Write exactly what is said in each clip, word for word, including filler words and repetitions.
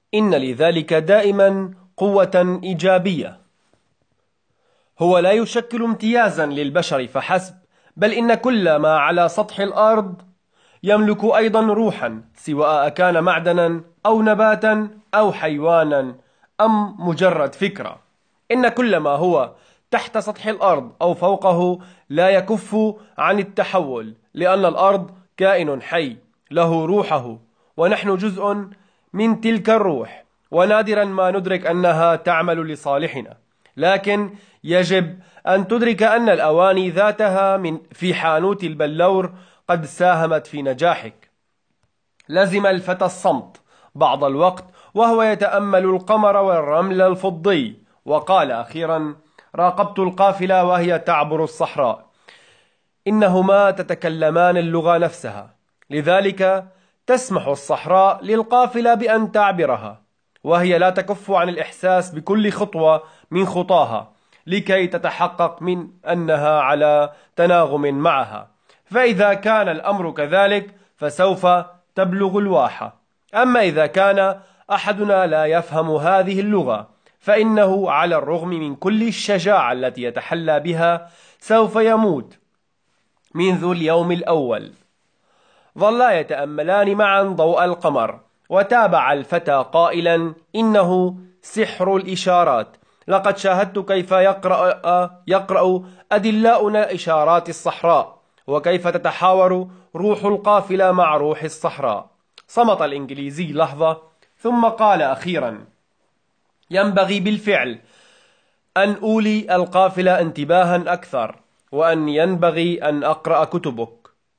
إن لذلك دائما قوة إيجابية. هو لا يشكل امتيازا للبشر فحسب، بل إن كل ما على سطح الأرض يملك أيضا روحا، سواء كان معدنا أو نباتا أو حيوانا أم مجرد فكرة. إن كل ما هو تحت سطح الأرض أو فوقه لا يكف عن التحول، لأن الأرض كائن حي له روحه، ونحن جزء من تلك الروح، ونادرا ما ندرك أنها تعمل لصالحنا. لكن يجب أن تدرك أن الأواني ذاتها من في حانوت البلور قد ساهمت في نجاحك. لزم الفتى الصمت بعض الوقت وهو يتأمل القمر والرمل الفضي، وقال أخيرا: راقبت القافلة وهي تعبر الصحراء. إنهما تتكلمان اللغة نفسها، لذلك تسمح الصحراء للقافلة بأن تعبرها، وهي لا تكف عن الإحساس بكل خطوة من خطاها لكي تتحقق من أنها على تناغم معها. فإذا كان الأمر كذلك فسوف تبلغ الواحة. أما إذا كان أحدنا لا يفهم هذه اللغة، فإنه على الرغم من كل الشجاعة التي يتحلى بها سوف يموت منذ اليوم الأول. ظلا يتأملان معا ضوء القمر، وتابع الفتى قائلا: إنه سحر الإشارات. لقد شاهدت كيف يقرأ, يقرأ أدلاؤنا إشارات الصحراء، وكيف تتحاور روح القافلة مع روح الصحراء. صمت الإنجليزي لحظة ثم قال أخيرا: ينبغي بالفعل أن أولي القافلة انتباها أكثر، وأن ينبغي أن أقرأ كتبك.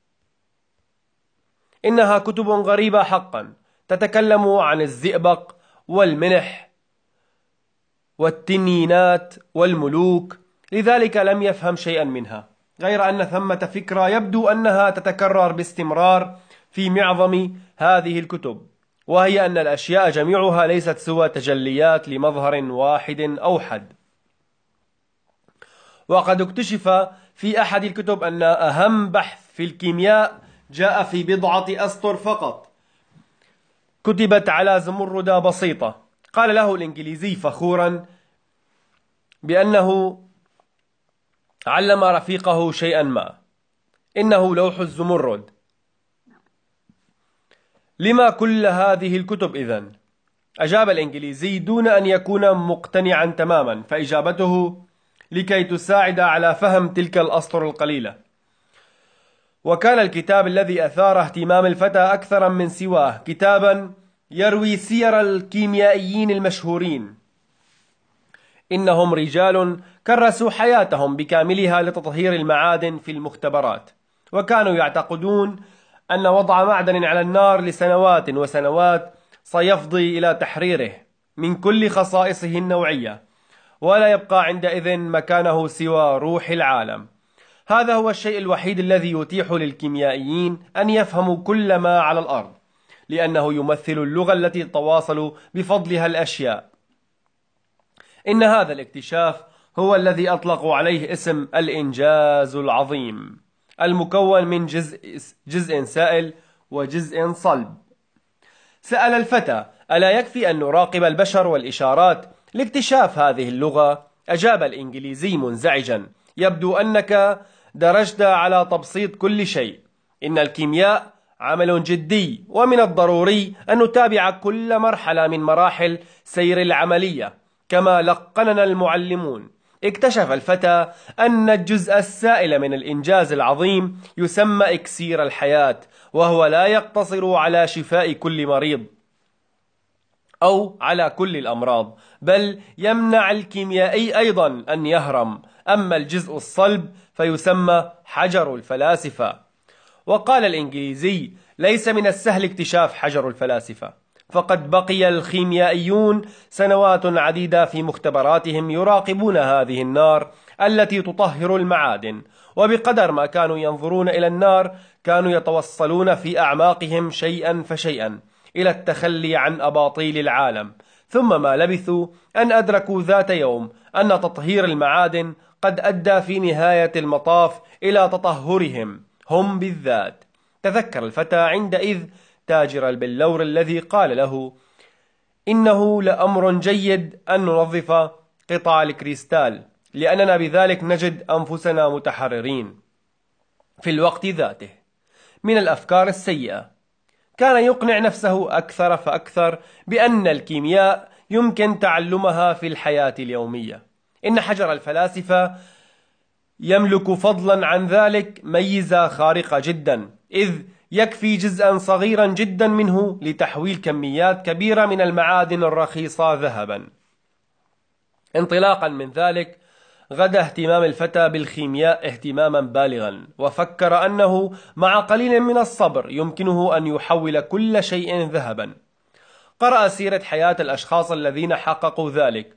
إنها كتب غريبة حقا، تتكلم عن الزئبق والمنح والتنينات والملوك. لذلك لم يفهم شيئا منها، غير أن ثمة فكرة يبدو أنها تتكرر باستمرار في معظم هذه الكتب، وهي أن الأشياء جميعها ليست سوى تجليات لمظهر واحد أوحد. وقد اكتشف في أحد الكتب أن أهم بحث في الكيمياء جاء في بضعة أسطر فقط، كتبت على زمردة بسيطة. قال له الإنجليزي فخورا بأنه علم رفيقه شيئا ما: إنه لوح الزمرد. لما كل هذه الكتب إذن؟ أجاب الإنجليزي دون أن يكون مقتنعا تماما، فإجابته لكي تساعد على فهم تلك الأسطر القليلة. وكان الكتاب الذي أثار اهتمام الفتى أكثر من سواه كتابا يروي سير الكيميائيين المشهورين. إنهم رجال كرسوا حياتهم بكاملها لتطهير المعادن في المختبرات، وكانوا يعتقدون أن وضع معدن على النار لسنوات وسنوات سيفضي إلى تحريره من كل خصائصه النوعية، ولا يبقى عندئذ مكانه سوى روح العالم. هذا هو الشيء الوحيد الذي يتيح للكيميائيين أن يفهموا كل ما على الأرض، لأنه يمثل اللغة التي تتواصل بفضلها الأشياء. إن هذا الاكتشاف هو الذي أطلقوا عليه اسم الإنجاز العظيم، المكون من جزء, جزء سائل وجزء صلب. سأل الفتى: ألا يكفي أن نراقب البشر والإشارات لاكتشاف هذه اللغة؟ أجاب الإنجليزي منزعجا: يبدو أنك درجت على تبسيط كل شيء. إن الكيمياء عمل جدي، ومن الضروري أن نتابع كل مرحلة من مراحل سير العملية كما لقننا المعلمون. اكتشف الفتى أن الجزء السائل من الإنجاز العظيم يسمى إكسير الحياة، وهو لا يقتصر على شفاء كل مريض أو على كل الأمراض، بل يمنع الكيميائي أيضا أن يهرم. أما الجزء الصلب فيسمى حجر الفلاسفة. وقال الإنجليزي: ليس من السهل اكتشاف حجر الفلاسفة، فقد بقي الخيميائيون سنوات عديدة في مختبراتهم يراقبون هذه النار التي تطهر المعادن، وبقدر ما كانوا ينظرون إلى النار كانوا يتوصلون في أعماقهم شيئا فشيئا إلى التخلي عن أباطيل العالم. ثم ما لبثوا أن أدركوا ذات يوم أن تطهير المعادن قد أدى في نهاية المطاف إلى تطهرهم هم بالذات. تذكر الفتى عندئذ تاجر البلور الذي قال له: إنه لأمر جيد أن ننظف قطع الكريستال، لأننا بذلك نجد أنفسنا متحررين في الوقت ذاته من الأفكار السيئة. كان يقنع نفسه أكثر فأكثر بأن الكيمياء يمكن تعلمها في الحياة اليومية. إن حجر الفلاسفة يملك فضلا عن ذلك ميزة خارقة جدا، إذ يكفي جزءا صغيرا جدا منه لتحويل كميات كبيرة من المعادن الرخيصة ذهبا. انطلاقا من ذلك غدا اهتمام الفتى بالخيمياء اهتماما بالغا، وفكر أنه مع قليل من الصبر يمكنه أن يحول كل شيء ذهبا. قرأ سيرة حياة الأشخاص الذين حققوا ذلك،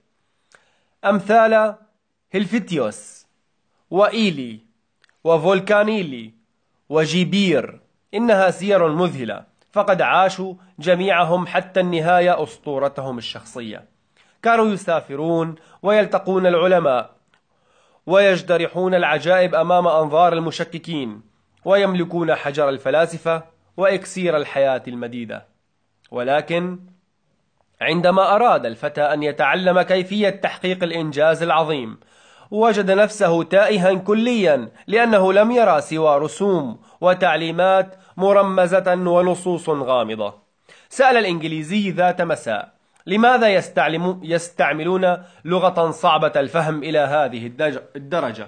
أمثال هيلفيتيوس وإيلي وفولكانيلي وجيبير. إنها سير مذهلة، فقد عاشوا جميعهم حتى النهاية أسطورتهم الشخصية. كانوا يسافرون ويلتقون العلماء ويجترحون العجائب أمام أنظار المشككين، ويملكون حجر الفلاسفة وإكسير الحياة المديدة. ولكن عندما أراد الفتى أن يتعلم كيفية تحقيق الإنجاز العظيم، وجد نفسه تائها كليا، لأنه لم يرى سوى رسوم وتعليمات مرمزة ونصوص غامضة. سأل الإنجليزي ذات مساء: لماذا يستعملون لغة صعبة الفهم إلى هذه الدرجة؟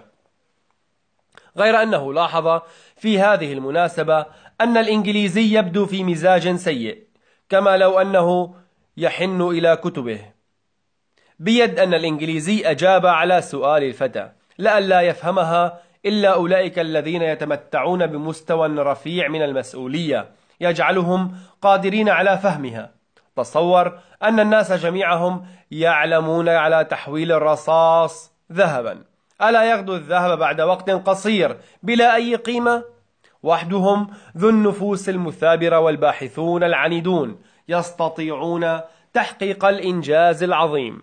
غير أنه لاحظ في هذه المناسبة أن الإنجليزي يبدو في مزاج سيء، كما لو أنه يحن إلى كتبه. بيد أن الإنجليزي أجاب على سؤال الفتى لئلا يفهمها إلا أولئك الذين يتمتعون بمستوى رفيع من المسؤولية يجعلهم قادرين على فهمها. تصور أن الناس جميعهم يعلمون على تحويل الرصاص ذهبا. ألا يغدو الذهب بعد وقت قصير بلا أي قيمة؟ وحدهم ذو النفوس المثابرة والباحثون العنيدون يستطيعون تحقيق الإنجاز العظيم.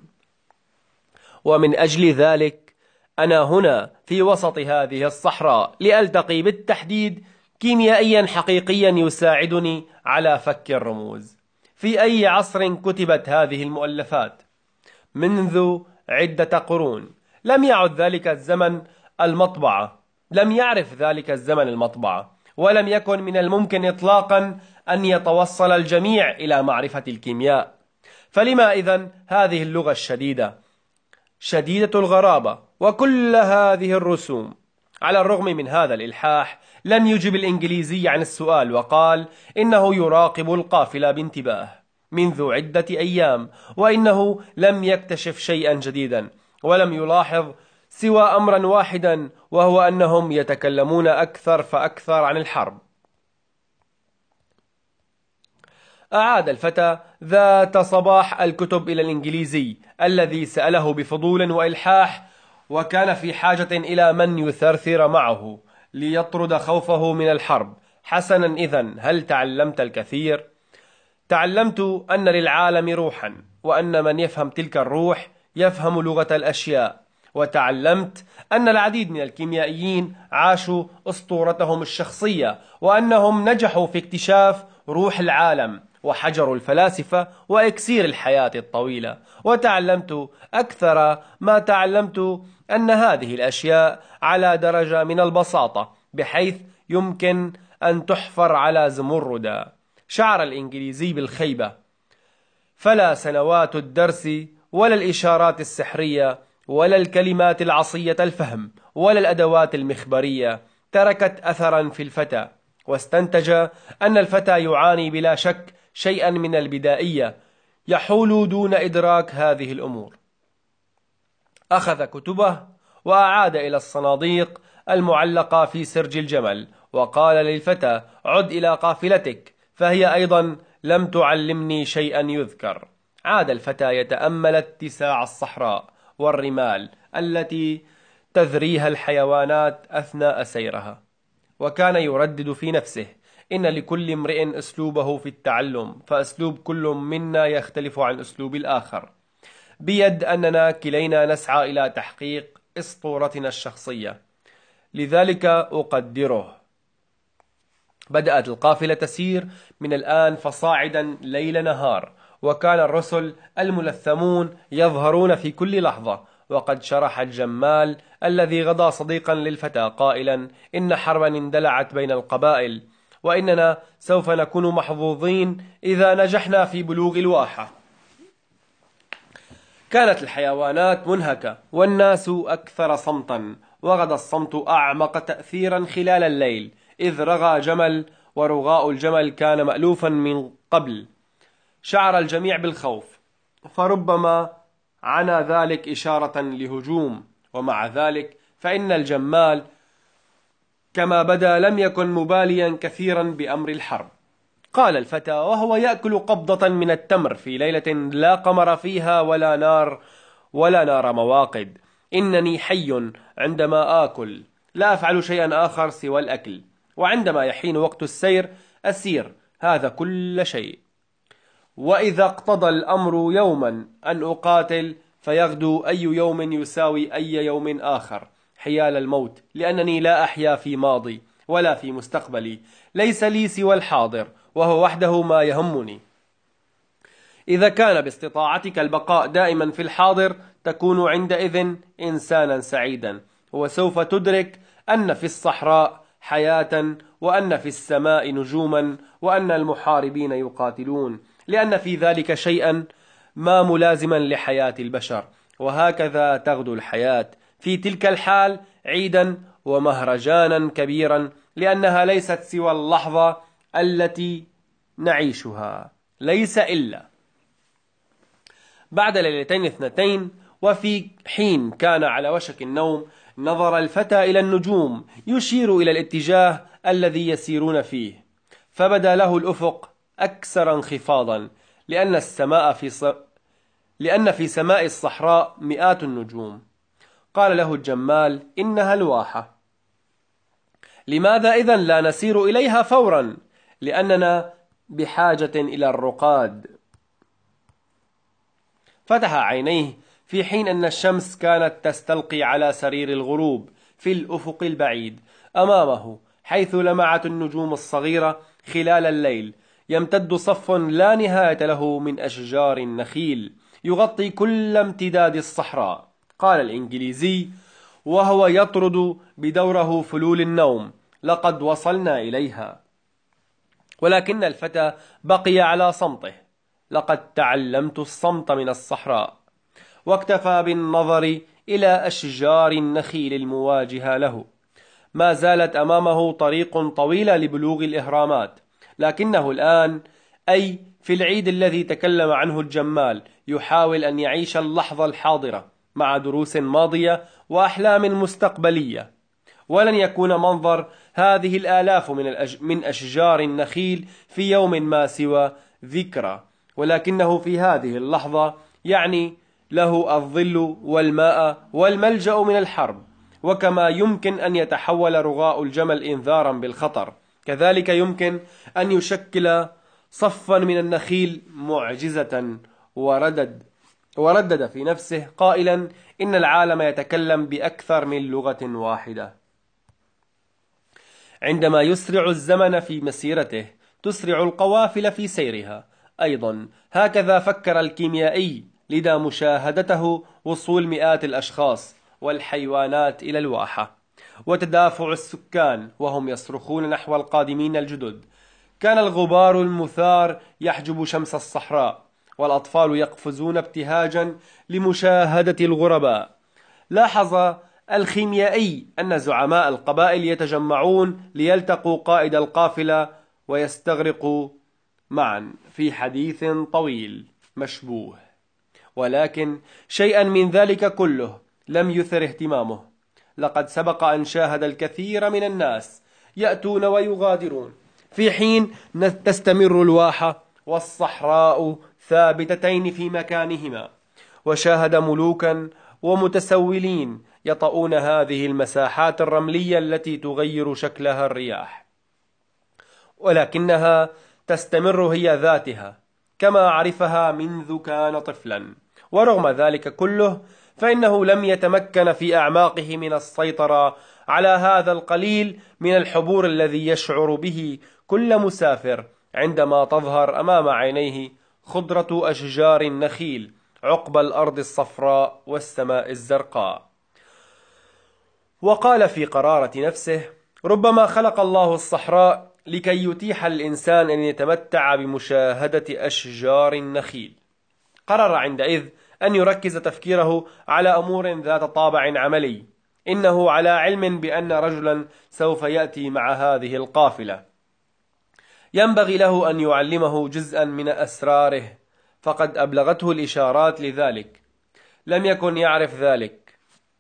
ومن أجل ذلك أنا هنا في وسط هذه الصحراء لألتقي بالتحديد كيميائيا حقيقيا يساعدني على فك الرموز. في أي عصر كتبت هذه المؤلفات؟ منذ عدة قرون. لم يعد ذلك الزمن المطبعة لم يعرف ذلك الزمن المطبعة ولم يكن من الممكن إطلاقا أن يتوصل الجميع إلى معرفة الكيمياء. فلما إذن هذه اللغة الشديدة شديدة الغرابة وكل هذه الرسوم؟ على الرغم من هذا الإلحاح لم يجب الإنجليزي عن السؤال، وقال إنه يراقب القافلة بانتباه منذ عدة أيام، وإنه لم يكتشف شيئا جديدا، ولم يلاحظ سوى أمرا واحدا، وهو أنهم يتكلمون أكثر فأكثر عن الحرب. أعاد الفتى ذات صباح الكتب إلى الإنجليزي الذي سأله بفضول وإلحاح، وكان في حاجة إلى من يثرثر معه ليطرد خوفه من الحرب. حسنا، إذن هل تعلمت الكثير؟ تعلمت أن للعالم روحا، وأن من يفهم تلك الروح يفهم لغة الأشياء. وتعلمت أن العديد من الكيميائيين عاشوا أسطورتهم الشخصية، وأنهم نجحوا في اكتشاف روح العالم وحجر الفلاسفة وإكسير الحياة الطويلة. وتعلمت أكثر ما تعلمت أن هذه الأشياء على درجة من البساطة بحيث يمكن أن تحفر على زمردة. شعر الإنجليزي بالخيبة، فلا سنوات الدرس ولا الإشارات السحرية ولا الكلمات العصية الفهم ولا الأدوات المخبرية تركت أثرا في الفتى، واستنتج أن الفتى يعاني بلا شك شيئا من البدائية يحول دون إدراك هذه الأمور. أخذ كتبه وأعاد إلى الصناديق المعلقة في سرج الجمل، وقال للفتى: عد إلى قافلتك، فهي أيضا لم تعلمني شيئا يذكر. عاد الفتى يتأمل اتساع الصحراء والرمال التي تذريها الحيوانات أثناء سيرها، وكان يردد في نفسه: إن لكل امرئ أسلوبه في التعلم، فأسلوب كل منا يختلف عن أسلوب الآخر. بيد أننا كلينا نسعى إلى تحقيق أسطورتنا الشخصية، لذلك أقدره. بدأت القافلة تسير من الآن فصاعدا ليل نهار، وكان الرسل الملثمون يظهرون في كل لحظة. وقد شرح الجمال الذي غدا صديقا للفتى قائلا: إن حربا اندلعت بين القبائل، وإننا سوف نكون محظوظين إذا نجحنا في بلوغ الواحة. كانت الحيوانات منهكة والناس أكثر صمتا، وغدا الصمت أعمق تأثيرا خلال الليل، إذ رغى جمل، ورغاء الجمل كان مألوفا من قبل. شعر الجميع بالخوف، فربما عنا ذلك إشارة لهجوم، ومع ذلك فإن الجمال كما بدا لم يكن مباليا كثيرا بأمر الحرب. قال الفتى وهو يأكل قبضة من التمر في ليلة لا قمر فيها ولا نار ولا نار مواقد: إنني حي عندما آكل، لا أفعل شيئا آخر سوى الأكل، وعندما يحين وقت السير أسير، هذا كل شيء. وإذا اقتضى الأمر يوما أن أقاتل فيغدو أي يوم يساوي أي يوم آخر حيال الموت، لأنني لا أحيا في ماضي ولا في مستقبلي، ليس لي سوى الحاضر، وهو وحده ما يهمني. إذا كان باستطاعتك البقاء دائما في الحاضر تكون عندئذ إنسانا سعيدا، وسوف تدرك أن في الصحراء حياة، وأن في السماء نجوما، وأن المحاربين يقاتلون، لأن في ذلك شيئا ما ملازما لحياة البشر. وهكذا تغدو الحياة في تلك الحال عيدا ومهرجانا كبيرا، لأنها ليست سوى اللحظة التي نعيشها، ليس إلا. بعد ليلتين اثنتين، وفي حين كان على وشك النوم، نظر الفتى إلى النجوم يشير إلى الاتجاه الذي يسيرون فيه، فبدا له الأفق أكثر انخفاضا، لأن السماء في ص... لأن في سماء الصحراء مئات النجوم. قال له الجمال: إنها الواحة. لماذا إذن لا نسير إليها فورا؟ لأننا بحاجة إلى الرقاد. فتح عينيه في حين أن الشمس كانت تستلقي على سرير الغروب في الأفق البعيد أمامه، حيث لمعت النجوم الصغيرة خلال الليل. يمتد صف لا نهاية له من أشجار النخيل يغطي كل امتداد الصحراء. قال الإنجليزي وهو يطرد بدوره فلول النوم: لقد وصلنا إليها. ولكن الفتى بقي على صمته: لقد تعلمت الصمت من الصحراء. واكتفى بالنظر إلى أشجار النخيل المواجهة له. ما زالت أمامه طريق طويلة لبلوغ الإهرامات، لكنه الآن، أي في العيد الذي تكلم عنه الجمال، يحاول أن يعيش اللحظة الحاضرة مع دروس ماضية وأحلام مستقبلية. ولن يكون منظر هذه الآلاف من, الأج... من أشجار النخيل في يوم ما سوى ذكرى، ولكنه في هذه اللحظة يعني له الظل والماء والملجأ من الحرب. وكما يمكن أن يتحول رغاء الجمل إنذارا بالخطر، كذلك يمكن أن يشكل صفا من النخيل معجزة. وردد وردد في نفسه قائلا: إن العالم يتكلم بأكثر من لغة واحدة. عندما يسرع الزمن في مسيرته تسرع القوافل في سيرها أيضا. هكذا فكر الكيميائي، لدى مشاهدته وصول مئات الأشخاص والحيوانات إلى الواحة، وتدافع السكان وهم يصرخون نحو القادمين الجدد. كان الغبار المثار يحجب شمس الصحراء، والأطفال يقفزون ابتهاجا لمشاهدة الغرباء. لاحظ الخيميائي أن زعماء القبائل يتجمعون ليلتقوا قائد القافلة ويستغرقوا معا في حديث طويل مشبوه، ولكن شيئا من ذلك كله لم يثر اهتمامه. لقد سبق أن شاهد الكثير من الناس يأتون ويغادرون، في حين تستمر الواحة والصحراء ثابتتين في مكانهما. وشاهد ملوكا ومتسولين يطؤون هذه المساحات الرملية التي تغير شكلها الرياح، ولكنها تستمر هي ذاتها كما عرفها منذ كان طفلا. ورغم ذلك كله فإنه لم يتمكن في أعماقه من السيطرة على هذا القليل من الحبور الذي يشعر به كل مسافر عندما تظهر أمام عينيه خضرة أشجار النخيل عقب الأرض الصفراء والسماء الزرقاء. وقال في قرارة نفسه: ربما خلق الله الصحراء لكي يتيح للإنسان أن يتمتع بمشاهدة أشجار النخيل. قرر عندئذ أن يركز تفكيره على أمور ذات طابع عملي. إنه على علم بأن رجلا سوف يأتي مع هذه القافلة، ينبغي له أن يعلمه جزءا من أسراره، فقد أبلغته الإشارات لذلك. لم يكن يعرف ذلك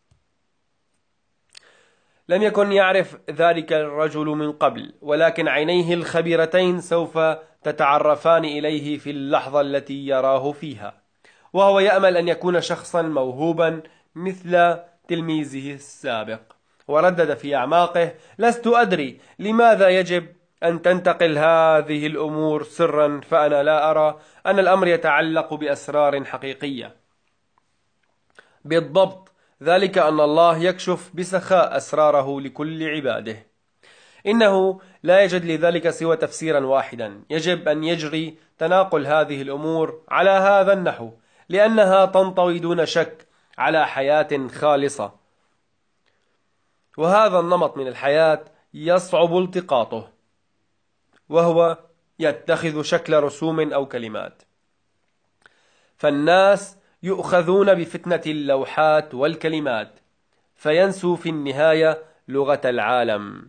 لم يكن يعرف ذلك الرجل من قبل، ولكن عينيه الخبيرتين سوف تتعرفان إليه في اللحظة التي يراه فيها، وهو يأمل أن يكون شخصا موهوبا مثل تلميذه السابق. وردد في أعماقه: لست أدري لماذا يجب أن تنتقل هذه الأمور سرا، فأنا لا أرى أن الأمر يتعلق بأسرار حقيقية. بالضبط، ذلك أن الله يكشف بسخاء أسراره لكل عباده. إنه لا يجد لذلك سوى تفسيرا واحدا: يجب أن يجري تناقل هذه الأمور على هذا النحو، لأنها تنطوي دون شك على حياة خالصة، وهذا النمط من الحياة يصعب التقاطه، وهو يتخذ شكل رسوم أو كلمات. فالناس يؤخذون بفتنة اللوحات والكلمات، فينسوا في النهاية لغة العالم.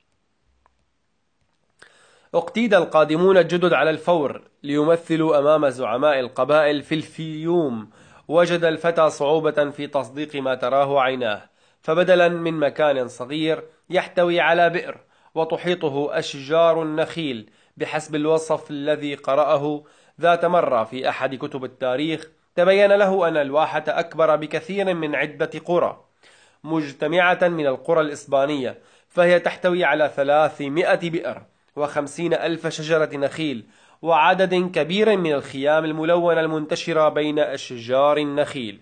اقتيد القادمون الجدد على الفور ليمثلوا أمام زعماء القبائل في الفيوم. وجد الفتى صعوبة في تصديق ما تراه عيناه، فبدلا من مكان صغير يحتوي على بئر وتحيطه أشجار النخيل بحسب الوصف الذي قرأه ذات مرة في أحد كتب التاريخ، تبين له أن الواحة أكبر بكثير من عدة قرى مجتمعة من القرى الإسبانية، فهي تحتوي على ثلاثمائة بئر وخمسين ألف شجرة نخيل وعدد كبير من الخيام الملونة المنتشرة بين أشجار النخيل.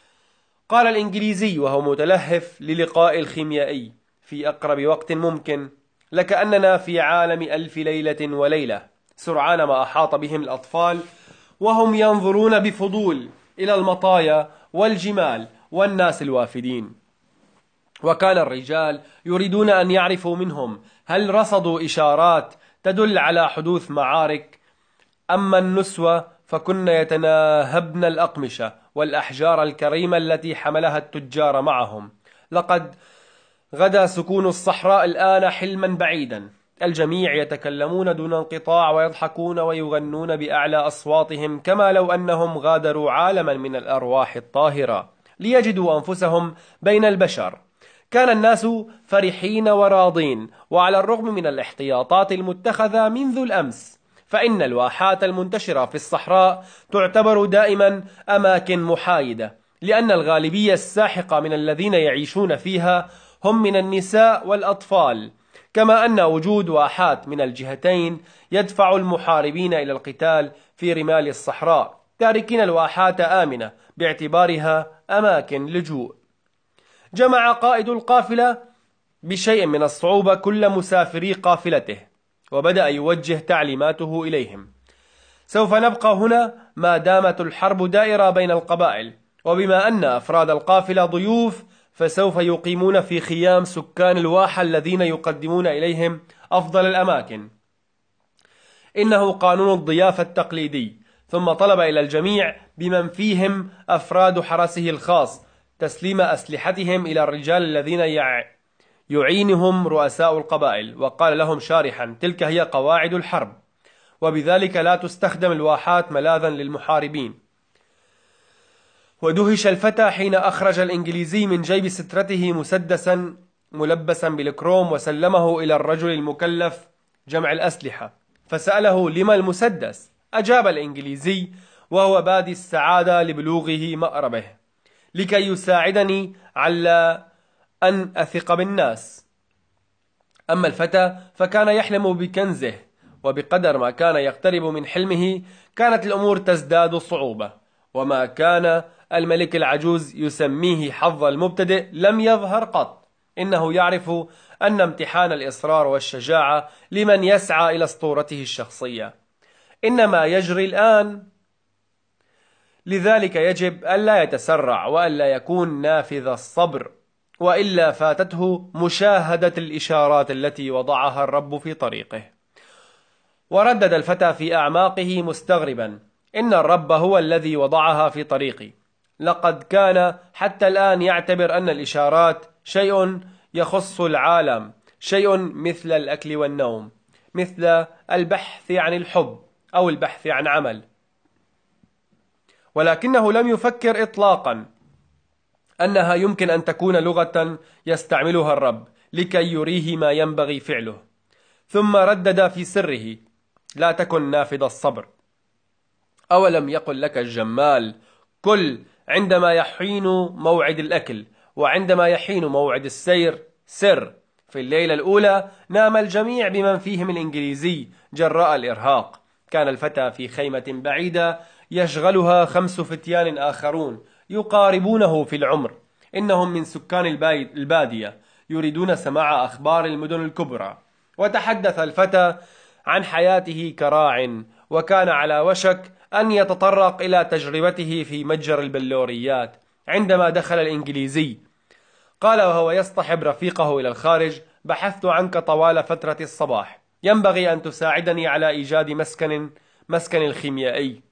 قال الإنجليزي وهو متلهف للقاء الخيميائي في أقرب وقت ممكن: لكأننا في عالم ألف ليلة وليلة. سرعان ما أحاط بهم الأطفال وهم ينظرون بفضول إلى المطايا والجمال والناس الوافدين، وكان الرجال يريدون أن يعرفوا منهم هل رصدوا إشارات تدل على حدوث معارك. أما النسوة فكن يتناهبن الأقمشة والأحجار الكريمة التي حملها التجار معهم. لقد غدا سكون الصحراء الآن حلما بعيدا. الجميع يتكلمون دون انقطاع ويضحكون ويغنون بأعلى أصواتهم، كما لو أنهم غادروا عالما من الأرواح الطاهرة ليجدوا أنفسهم بين البشر. كان الناس فرحين وراضين، وعلى الرغم من الاحتياطات المتخذة منذ الأمس، فإن الواحات المنتشرة في الصحراء تعتبر دائما أماكن محايدة، لأن الغالبية الساحقة من الذين يعيشون فيها هم من النساء والأطفال، كما أن وجود واحات من الجهتين يدفع المحاربين إلى القتال في رمال الصحراء، تاركين الواحات آمنة باعتبارها أماكن لجوء. جمع قائد القافلة بشيء من الصعوبة كل مسافري قافلته، وبدأ يوجه تعليماته إليهم: سوف نبقى هنا ما دامت الحرب دائرة بين القبائل، وبما أن أفراد القافلة ضيوف فسوف يقيمون في خيام سكان الواحة الذين يقدمون إليهم أفضل الأماكن. إنه قانون الضيافة التقليدي. ثم طلب إلى الجميع بمن فيهم أفراد حرسه الخاص تسليم أسلحتهم إلى الرجال الذين يع... يعينهم رؤساء القبائل، وقال لهم شارحا: تلك هي قواعد الحرب، وبذلك لا تستخدم الواحات ملاذا للمحاربين. ودهش الفتى حين أخرج الإنجليزي من جيب سترته مسدسا ملبسا بالكروم وسلمه إلى الرجل المكلف جمع الأسلحة، فسأله: لما المسدس؟ أجاب الإنجليزي وهو بادي السعادة لبلوغه مأربه: لكي يساعدني على أن أثق بالناس. أما الفتى فكان يحلم بكنزه، وبقدر ما كان يقترب من حلمه كانت الأمور تزداد صعوبة. وما كان الملك العجوز يسميه حظ المبتدئ لم يظهر قط. إنه يعرف أن امتحان الإصرار والشجاعة لمن يسعى إلى اسطورته الشخصية. إن ما يجري الآن لذلك يجب ألا يتسرع وألا يكون نافذ الصبر، وإلا فاتته مشاهدة الإشارات التي وضعها الرب في طريقه. وردد الفتى في أعماقه مستغربا: إن الرب هو الذي وضعها في طريقي. لقد كان حتى الآن يعتبر أن الإشارات شيء يخص العالم، شيء مثل الأكل والنوم، مثل البحث عن الحب أو البحث عن عمل. ولكنه لم يفكر إطلاقا أنها يمكن أن تكون لغة يستعملها الرب لكي يريه ما ينبغي فعله. ثم ردد في سره: لا تكن نافذ الصبر. أولم يقل لك الجمال: كل عندما يحين موعد الأكل، وعندما يحين موعد السير سر. في الليلة الأولى نام الجميع بمن فيهم الإنجليزي جراء الإرهاق. كان الفتى في خيمة بعيدة يشغلها خمس فتيان آخرون يقاربونه في العمر. إنهم من سكان البادية يريدون سماع أخبار المدن الكبرى. وتحدث الفتى عن حياته كراع، وكان على وشك أن يتطرق إلى تجربته في متجر البلوريات عندما دخل الإنجليزي. قال وهو يصطحب رفيقه إلى الخارج: بحثت عنك طوال فترة الصباح، ينبغي أن تساعدني على إيجاد مسكن مسكن الخيميائي.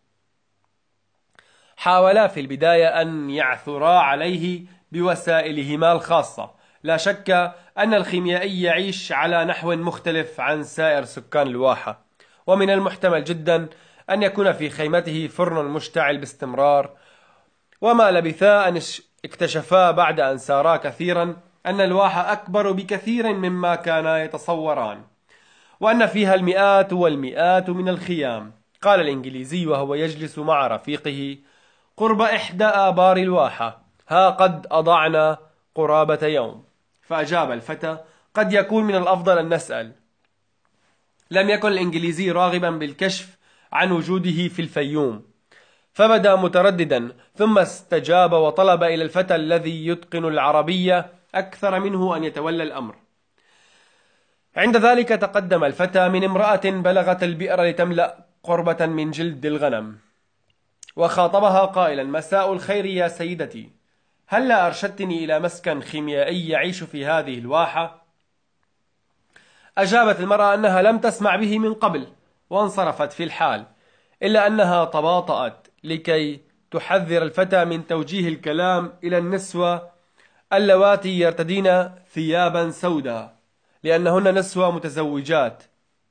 حاولا في البداية أن يعثرا عليه بوسائلهما الخاصة. لا شك أن الخيميائي يعيش على نحو مختلف عن سائر سكان الواحة، ومن المحتمل جدا أن يكون في خيمته فرن مشتعل باستمرار. وما لبثا أن اكتشفا بعد أن سارا كثيرا أن الواحة أكبر بكثير مما كانا يتصوران، وأن فيها المئات والمئات من الخيام. قال الإنجليزي وهو يجلس مع رفيقه قرب إحدى آبار الواحة: ها قد أضعنا قرابة يوم. فأجاب الفتى: قد يكون من الأفضل أن نسأل. لم يكن الإنجليزي راغبا بالكشف عن وجوده في الفيوم، فبدا مترددا، ثم استجاب وطلب إلى الفتى الذي يتقن العربية أكثر منه أن يتولى الأمر. عند ذلك تقدم الفتى من امرأة بلغت البئر لتملأ قربة من جلد الغنم، وخاطبها قائلا: مساء الخير يا سيدتي، هلا أرشدتني إلى مسكن خيميائي يعيش في هذه الواحة؟ أجابت المرأة أنها لم تسمع به من قبل، وانصرفت في الحال، إلا أنها تباطأت لكي تحذر الفتى من توجيه الكلام إلى النسوة اللواتي يرتدين ثيابا سوداء، لأنهن نسوة متزوجات،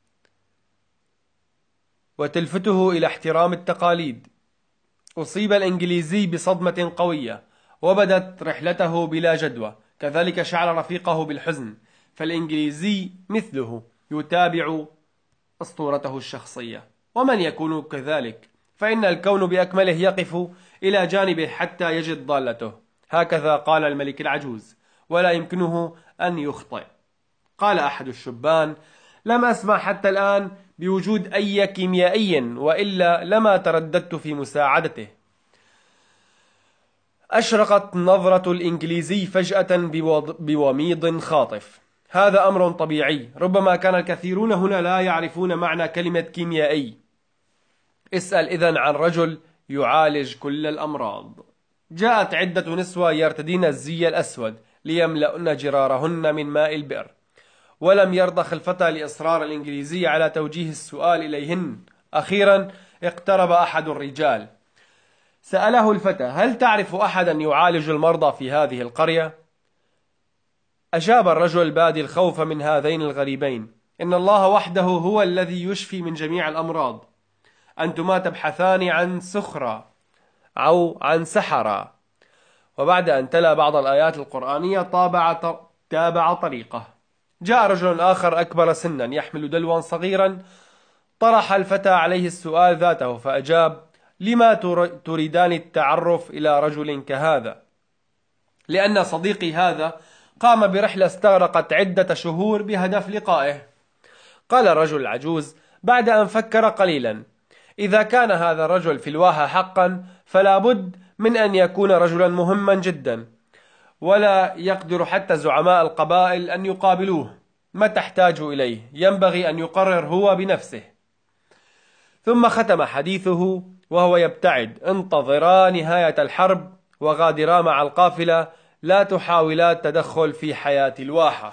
وتلفته إلى احترام التقاليد. أصيب الإنجليزي بصدمة قوية، وبدت رحلته بلا جدوى. كذلك شعر رفيقه بالحزن، فالإنجليزي مثله يتابع أسطورته الشخصية، ومن يكون كذلك فإن الكون بأكمله يقف إلى جانبه حتى يجد ضالته. هكذا قال الملك العجوز، ولا يمكنه أن يخطئ. قال أحد الشبان: لم أسمع حتى الآن بوجود أي كيميائي، وإلا لما ترددت في مساعدته. أشرقت نظرة الإنجليزي فجأة بوميض خاطف. هذا أمر طبيعي، ربما كان الكثيرون هنا لا يعرفون معنى كلمة كيميائي. اسأل إذن عن رجل يعالج كل الأمراض. جاءت عدة نسوة يرتدين الزي الأسود ليملأن جرارهن من ماء البئر، ولم يرضخ الفتى لإصرار الإنجليزي على توجيه السؤال إليهن. أخيرا اقترب أحد الرجال، سأله الفتى: هل تعرف أحدا يعالج المرضى في هذه القرية؟ أجاب الرجل بادي الخوف من هذين الغريبين: إن الله وحده هو الذي يشفي من جميع الأمراض. أنتما تبحثان عن سخرة أو عن سحرة. وبعد أن تلا بعض الآيات القرآنية طابع تابع طريقه. جاء رجل آخر أكبر سنا يحمل دلوا صغيرا، طرح الفتى عليه السؤال ذاته فأجاب: لما تريدان التعرف إلى رجل كهذا؟ لأن صديقي هذا قام برحلة استغرقت عدة شهور بهدف لقائه. قال الرجل العجوز بعد أن فكر قليلا: إذا كان هذا الرجل في الواحة حقا فلا بد من أن يكون رجلا مهما جدا، ولا يقدر حتى زعماء القبائل أن يقابلوه. ما تحتاج إليه ينبغي أن يقرر هو بنفسه. ثم ختم حديثه وهو يبتعد: انتظرا نهاية الحرب وغادرا مع القافلة، لا تحاولا التدخل في حياة الواحة.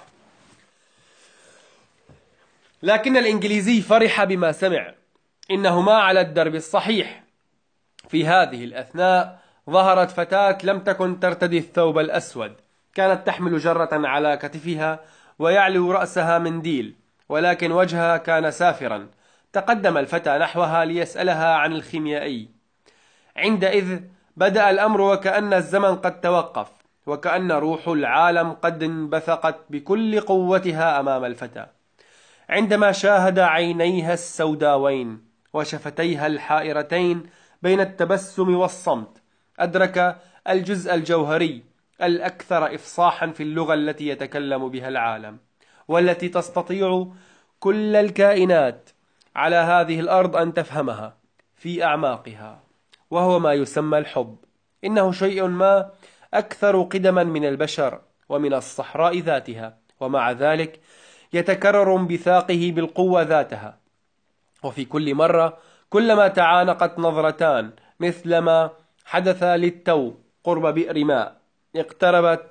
لكن الإنجليزي فرح بما سمع، إنهما على الدرب الصحيح. في هذه الأثناء ظهرت فتاة لم تكن ترتدي الثوب الأسود، كانت تحمل جرة على كتفها ويعلو رأسها منديل، ولكن وجهها كان سافرا. تقدم الفتى نحوها ليسألها عن الخيميائي. عندئذ بدأ الأمر وكأن الزمن قد توقف، وكأن روح العالم قد انبثقت بكل قوتها أمام الفتى، عندما شاهد عينيها السوداوين وشفتيها الحائرتين بين التبسم والصمت. أدرك الجزء الجوهري الأكثر إفصاحا في اللغة التي يتكلم بها العالم، والتي تستطيع كل الكائنات على هذه الأرض أن تفهمها في أعماقها، وهو ما يسمى الحب. إنه شيء ما أكثر قدما من البشر ومن الصحراء ذاتها، ومع ذلك يتكرر انبثاقه بالقوة ذاتها. وفي كل مرة كلما تعانقت نظرتان، مثلما حدث للتو قرب بئر ماء، اقتربت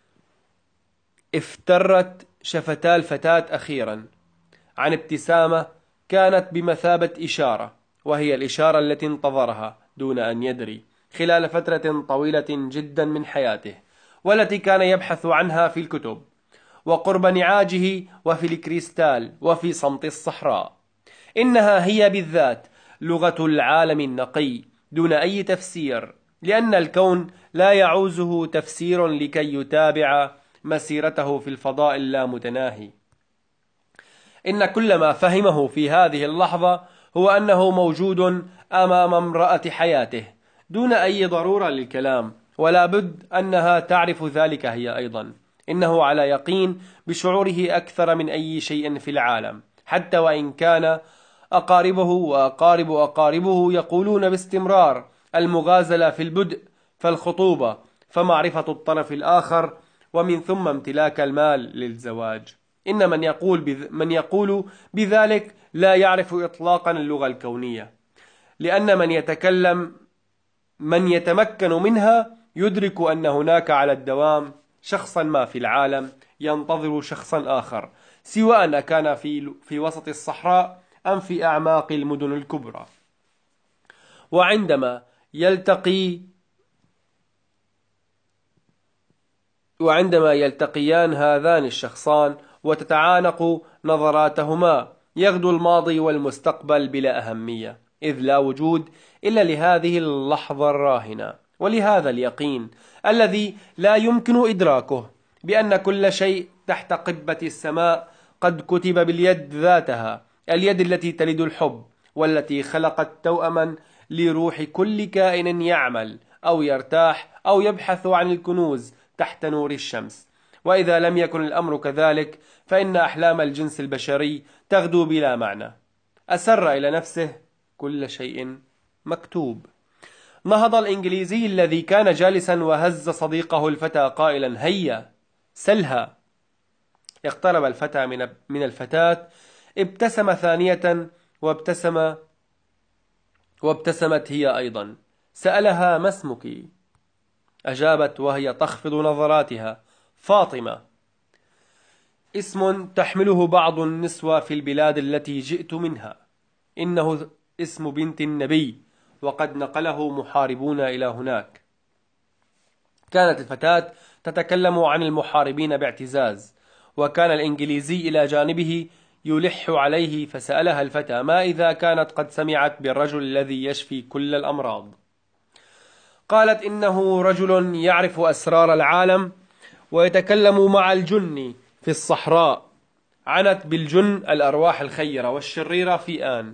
افترت شفتا الفتاة أخيرا عن ابتسامة كانت بمثابة إشارة، وهي الإشارة التي انتظرها دون أن يدري خلال فترة طويلة جدا من حياته، والتي كان يبحث عنها في الكتب وقرب نعاجه وفي الكريستال وفي صمت الصحراء. إنها هي بالذات لغة العالم النقي دون أي تفسير، لأن الكون لا يعوزه تفسير لكي يتابع مسيرته في الفضاء اللامتناهي. إن كل ما فهمه في هذه اللحظة هو أنه موجود أمام امرأة حياته دون أي ضرورة للكلام، ولا بد أنها تعرف ذلك هي أيضا. إنه على يقين بشعوره أكثر من أي شيء في العالم، حتى وإن كان أقاربه وأقارب أقاربه يقولون باستمرار: المغازلة في البدء، فالخطوبة، فمعرفة الطرف الآخر، ومن ثم امتلاك المال للزواج. إن من يقول, بذ... من يقول بذلك لا يعرف إطلاقا اللغة الكونية، لأن من يتكلم من يتمكن منها يدرك أن هناك على الدوام شخصا ما في العالم ينتظر شخصا آخر، سواء كان في, في وسط الصحراء أم في أعماق المدن الكبرى. وعندما يلتقي وعندما يلتقيان هذان الشخصان وتتعانق نظراتهما، يغدو الماضي والمستقبل بلا أهمية، إذ لا وجود إلا لهذه اللحظة الراهنة، ولهذا اليقين الذي لا يمكن إدراكه بأن كل شيء تحت قبة السماء قد كتب باليد ذاتها، اليد التي تلد الحب، والتي خلقت توأما لروح كل كائن يعمل أو يرتاح أو يبحث عن الكنوز تحت نور الشمس. وإذا لم يكن الأمر كذلك فإن أحلام الجنس البشري تغدو بلا معنى. أسر إلى نفسه: كل شيء مكتوب. نهض الإنجليزي الذي كان جالسا وهز صديقه الفتى قائلا: هيا سلها. اقترب الفتى من من الفتاة، ابتسم ثانية وابتسم وابتسمت هي أيضا. سألها: ما اسمك؟ أجابت وهي تخفض نظراتها: فاطمة. اسم تحمله بعض النسوة في البلاد التي جئت منها، إنه اسم بنت النبي، وقد نقله محاربون إلى هناك. كانت الفتاة تتكلم عن المحاربين باعتزاز، وكان الإنجليزي إلى جانبه يلح عليه، فسألها الفتى: ما إذا كانت قد سمعت بالرجل الذي يشفي كل الأمراض؟ قالت: إنه رجل يعرف أسرار العالم ويتكلم مع الجن في الصحراء. عنت بالجن الأرواح الخيرة والشريرة في آن،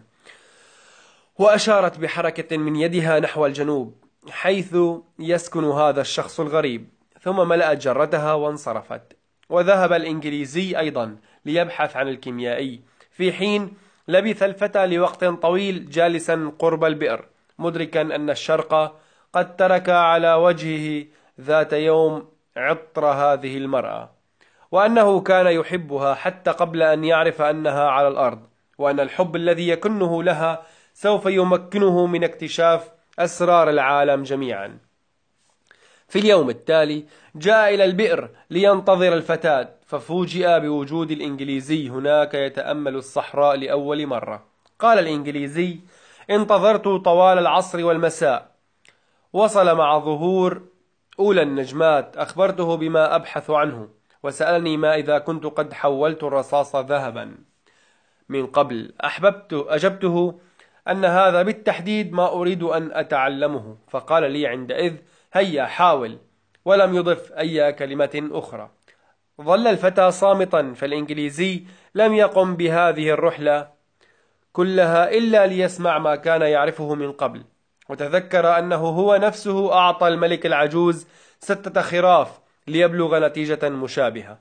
وأشارت بحركة من يدها نحو الجنوب حيث يسكن هذا الشخص الغريب، ثم ملأت جرتها وانصرفت. وذهب الإنجليزي أيضا ليبحث عن الكيميائي، في حين لبث الفتى لوقت طويل جالسا قرب البئر، مدركا أن الشرق قد ترك على وجهه ذات يوم عطر هذه المرأة، وأنه كان يحبها حتى قبل أن يعرف أنها على الأرض، وأن الحب الذي يكنه لها سوف يمكنه من اكتشاف أسرار العالم جميعا. في اليوم التالي جاء إلى البئر لينتظر الفتاة، ففوجئ بوجود الإنجليزي هناك يتأمل الصحراء لأول مرة. قال الإنجليزي: انتظرت طوال العصر والمساء. وصل مع ظهور أولى النجمات، أخبرته بما أبحث عنه، وسألني ما إذا كنت قد حولت الرصاص ذهبا من قبل. أحببت أجبته أن هذا بالتحديد ما أريد أن أتعلمه، فقال لي عندئذ: هيا حاول، ولم يضف أي كلمة أخرى. ظل الفتى صامتا، فالإنجليزي لم يقم بهذه الرحلة كلها إلا ليسمع ما كان يعرفه من قبل، وتذكر أنه هو نفسه أعطى الملك العجوز ستة خراف ليبلغ نتيجة مشابهة.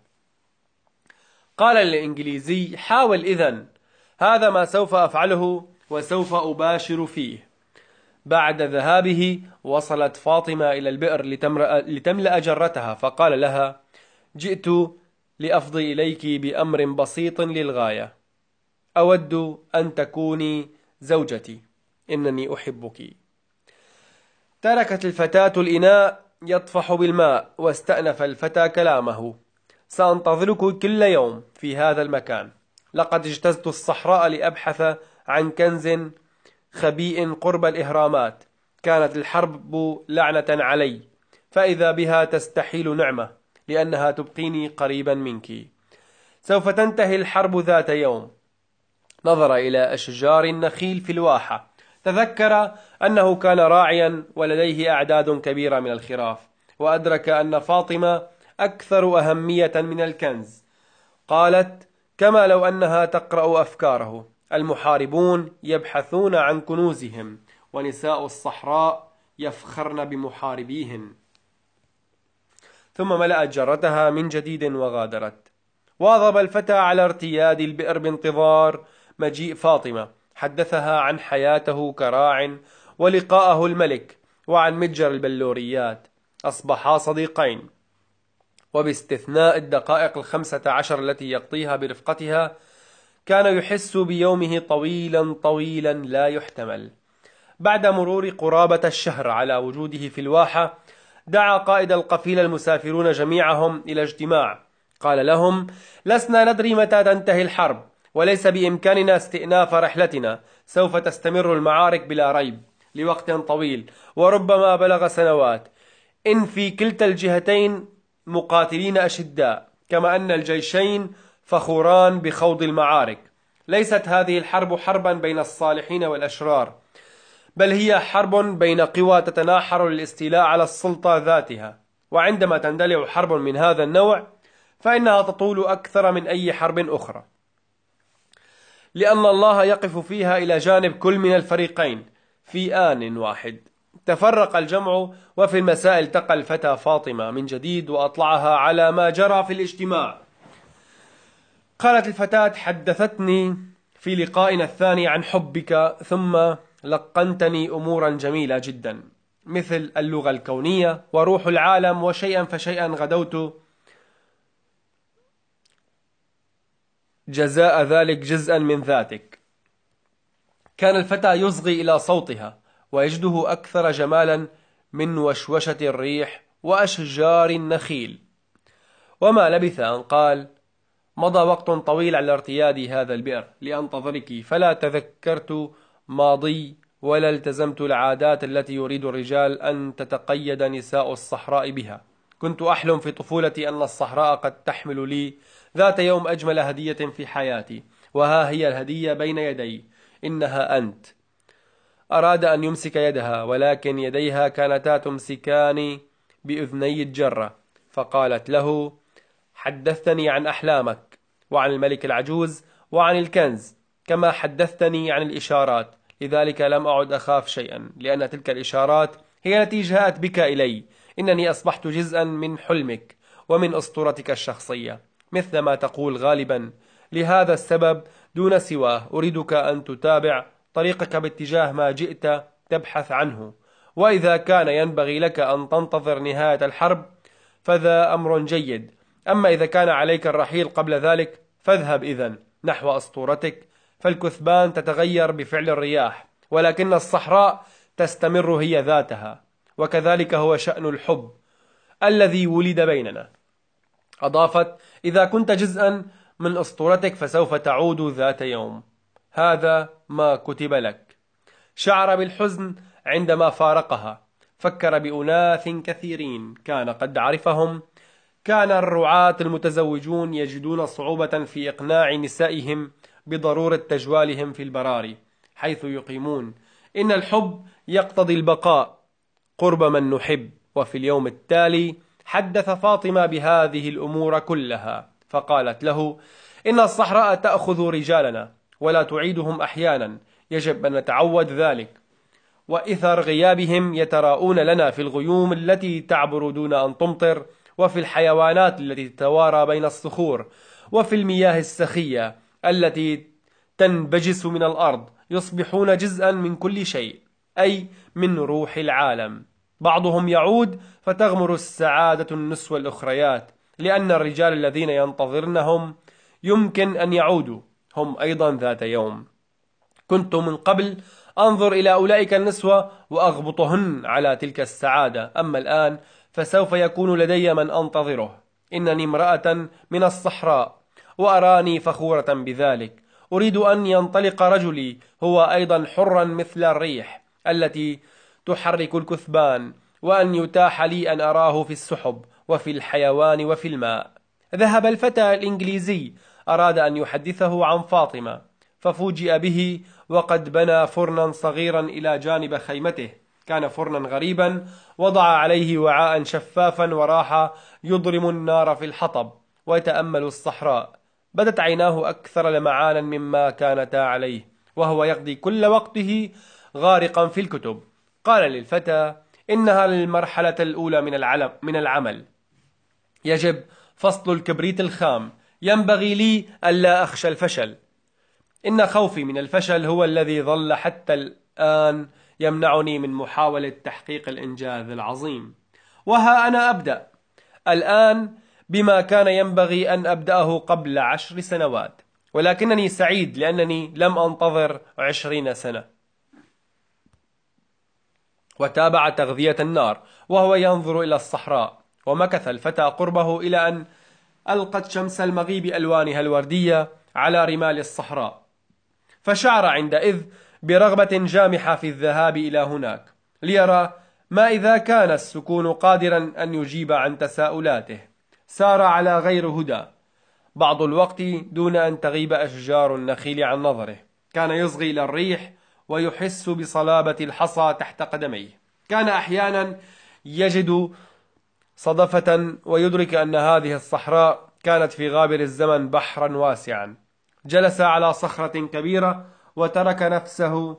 قال للإنجليزي: حاول إذن، هذا ما سوف أفعله وسوف أباشر فيه. بعد ذهابه وصلت فاطمة إلى البئر لتملأ جرتها، فقال لها: جئت لأفضي إليك بأمر بسيط للغاية، أود أن تكوني زوجتي، إنني أحبك. تركت الفتاة الإناء يطفح بالماء، واستأنف الفتى كلامه: سأنتظرك كل يوم في هذا المكان، لقد اجتزت الصحراء لأبحث عن كنز خبيء قرب الإهرامات، كانت الحرب لعنة علي، فإذا بها تستحيل نعمة لأنها تبقيني قريبا منك. سوف تنتهي الحرب ذات يوم. نظر إلى أشجار النخيل في الواحة، تذكر أنه كان راعيا ولديه أعداد كبيرة من الخراف، وأدرك أن فاطمة أكثر أهمية من الكنز. قالت كما لو أنها تقرأ أفكاره: المحاربون يبحثون عن كنوزهم، ونساء الصحراء يفخرن بمحاربيهن. ثم ملأت جرتها من جديد وغادرت. واظب الفتى على ارتياد البئر بانتظار مجيء فاطمة. حدثها عن حياته كراع ولقاءه الملك، وعن متجر البلوريات. أصبحا صديقين، وباستثناء الدقائق الخمسة عشر التي يقضيها برفقتها كان يحس بيومه طويلا طويلا لا يحتمل. بعد مرور قرابة الشهر على وجوده في الواحة، دعا قائد القفيلة المسافرون جميعهم إلى اجتماع. قال لهم: لسنا ندري متى تنتهي الحرب، وليس بإمكاننا استئناف رحلتنا. سوف تستمر المعارك بلا ريب لوقت طويل، وربما بلغ سنوات. إن في كلتا الجهتين مقاتلين أشداء، كما أن الجيشين فخوران بخوض المعارك. ليست هذه الحرب حربا بين الصالحين والأشرار، بل هي حرب بين قوى تتناحر للاستيلاء على السلطة ذاتها. وعندما تندلع حرب من هذا النوع فإنها تطول أكثر من أي حرب أخرى، لأن الله يقف فيها إلى جانب كل من الفريقين في آن واحد. تفرق الجمع، وفي المساء التقى الفتى فاطمة من جديد وأطلعها على ما جرى في الاجتماع. قالت الفتاة: حدثتني في لقائنا الثاني عن حبك، ثم لقنتني أمورا جميلة جدا، مثل اللغة الكونية وروح العالم، وشيئا فشيئا غدوت جزاء ذلك جزءا من ذاتك. كان الفتى يصغي إلى صوتها ويجده أكثر جمالا من وشوشة الريح وأشجار النخيل. وما لبث أن قال: مضى وقت طويل على ارتياد هذا البئر لأنتظرك، فلا تذكرت ماضي ولا التزمت العادات التي يريد الرجال أن تتقيد نساء الصحراء بها. كنت أحلم في طفولتي أن الصحراء قد تحمل لي ذات يوم أجمل هدية في حياتي، وها هي الهدية بين يدي، إنها أنت. أراد أن يمسك يدها، ولكن يديها كانتا تمسكان بأذني الجرة، فقالت له: حدثتني عن أحلامك، وعن الملك العجوز، وعن الكنز، كما حدثتني عن الإشارات، لذلك لم أعد أخاف شيئا، لأن تلك الإشارات هي التي جاءت بك إلي. إنني أصبحت جزءا من حلمك ومن أسطورتك الشخصية، مثل ما تقول غالبا. لهذا السبب دون سواه أريدك أن تتابع طريقك باتجاه ما جئت تبحث عنه، وإذا كان ينبغي لك أن تنتظر نهاية الحرب فذا أمر جيد، أما إذا كان عليك الرحيل قبل ذلك فاذهب إذن نحو أسطورتك، فالكثبان تتغير بفعل الرياح، ولكن الصحراء تستمر هي ذاتها، وكذلك هو شأن الحب الذي ولد بيننا. أضافت: إذا كنت جزءا من أسطورتك فسوف تعود ذات يوم، هذا ما كتب لك. شعر بالحزن عندما فارقها، فكر بأناس كثيرين كان قد عرفهم. كان الرعاة المتزوجون يجدون صعوبة في إقناع نسائهم بضرورة تجوالهم في البراري حيث يقيمون. إن الحب يقتضي البقاء قرب من نحب. وفي اليوم التالي حدث فاطمة بهذه الأمور كلها، فقالت له: إن الصحراء تأخذ رجالنا ولا تعيدهم أحيانا، يجب أن نتعود ذلك. وإثر غيابهم يتراءون لنا في الغيوم التي تعبر دون أن تمطر، وفي الحيوانات التي تتوارى بين الصخور، وفي المياه السخية التي تنبجس من الأرض. يصبحون جزءا من كل شيء، أي من روح العالم. بعضهم يعود فتغمر السعادة النسوة الأخريات، لأن الرجال الذين ينتظرنهم يمكن أن يعودوا هم أيضا ذات يوم. كنت من قبل أنظر إلى أولئك النسوة وأغبطهن على تلك السعادة، أما الآن فسوف يكون لدي من أنتظره. إنني امرأة من الصحراء وأراني فخورة بذلك. أريد أن ينطلق رجلي هو أيضا حرا مثل الريح التي تحرك الكثبان، وأن يتاح لي أن أراه في السحب وفي الحيوان وفي الماء. ذهب الفتى الإنجليزي، أراد أن يحدثه عن فاطمة، ففوجئ به وقد بنى فرنا صغيرا إلى جانب خيمته. كان فرنا غريبا، وضع عليه وعاء شفافا وراح يضرم النار في الحطب ويتأمل الصحراء. بدت عيناه أكثر لمعانا مما كانتا عليه، وهو يقضي كل وقته غارقا في الكتب. قال للفتى: إنها المرحلة الأولى من العلم من العمل، يجب فصل الكبريت الخام. ينبغي لي ألا أخشى الفشل. إن خوفي من الفشل هو الذي ظل حتى الآن يمنعني من محاولة تحقيق الإنجاز العظيم. وها أنا أبدأ الآن بما كان ينبغي أن أبدأه قبل عشر سنوات، ولكنني سعيد لأنني لم أنتظر عشرين سنة. وتابع تغذية النار وهو ينظر إلى الصحراء. ومكث الفتى قربه إلى أن ألقت شمس المغيب ألوانها الوردية على رمال الصحراء، فشعر عندئذ برغبة جامحة في الذهاب إلى هناك ليرى ما إذا كان السكون قادرا أن يجيب عن تساؤلاته. سار على غير هدى بعض الوقت دون أن تغيب أشجار النخيل عن نظره. كان يصغي إلى الريح ويحس بصلابة الحصى تحت قدميه. كان أحيانا يجد صدفة ويدرك أن هذه الصحراء كانت في غابر الزمن بحرا واسعا. جلس على صخرة كبيرة وترك نفسه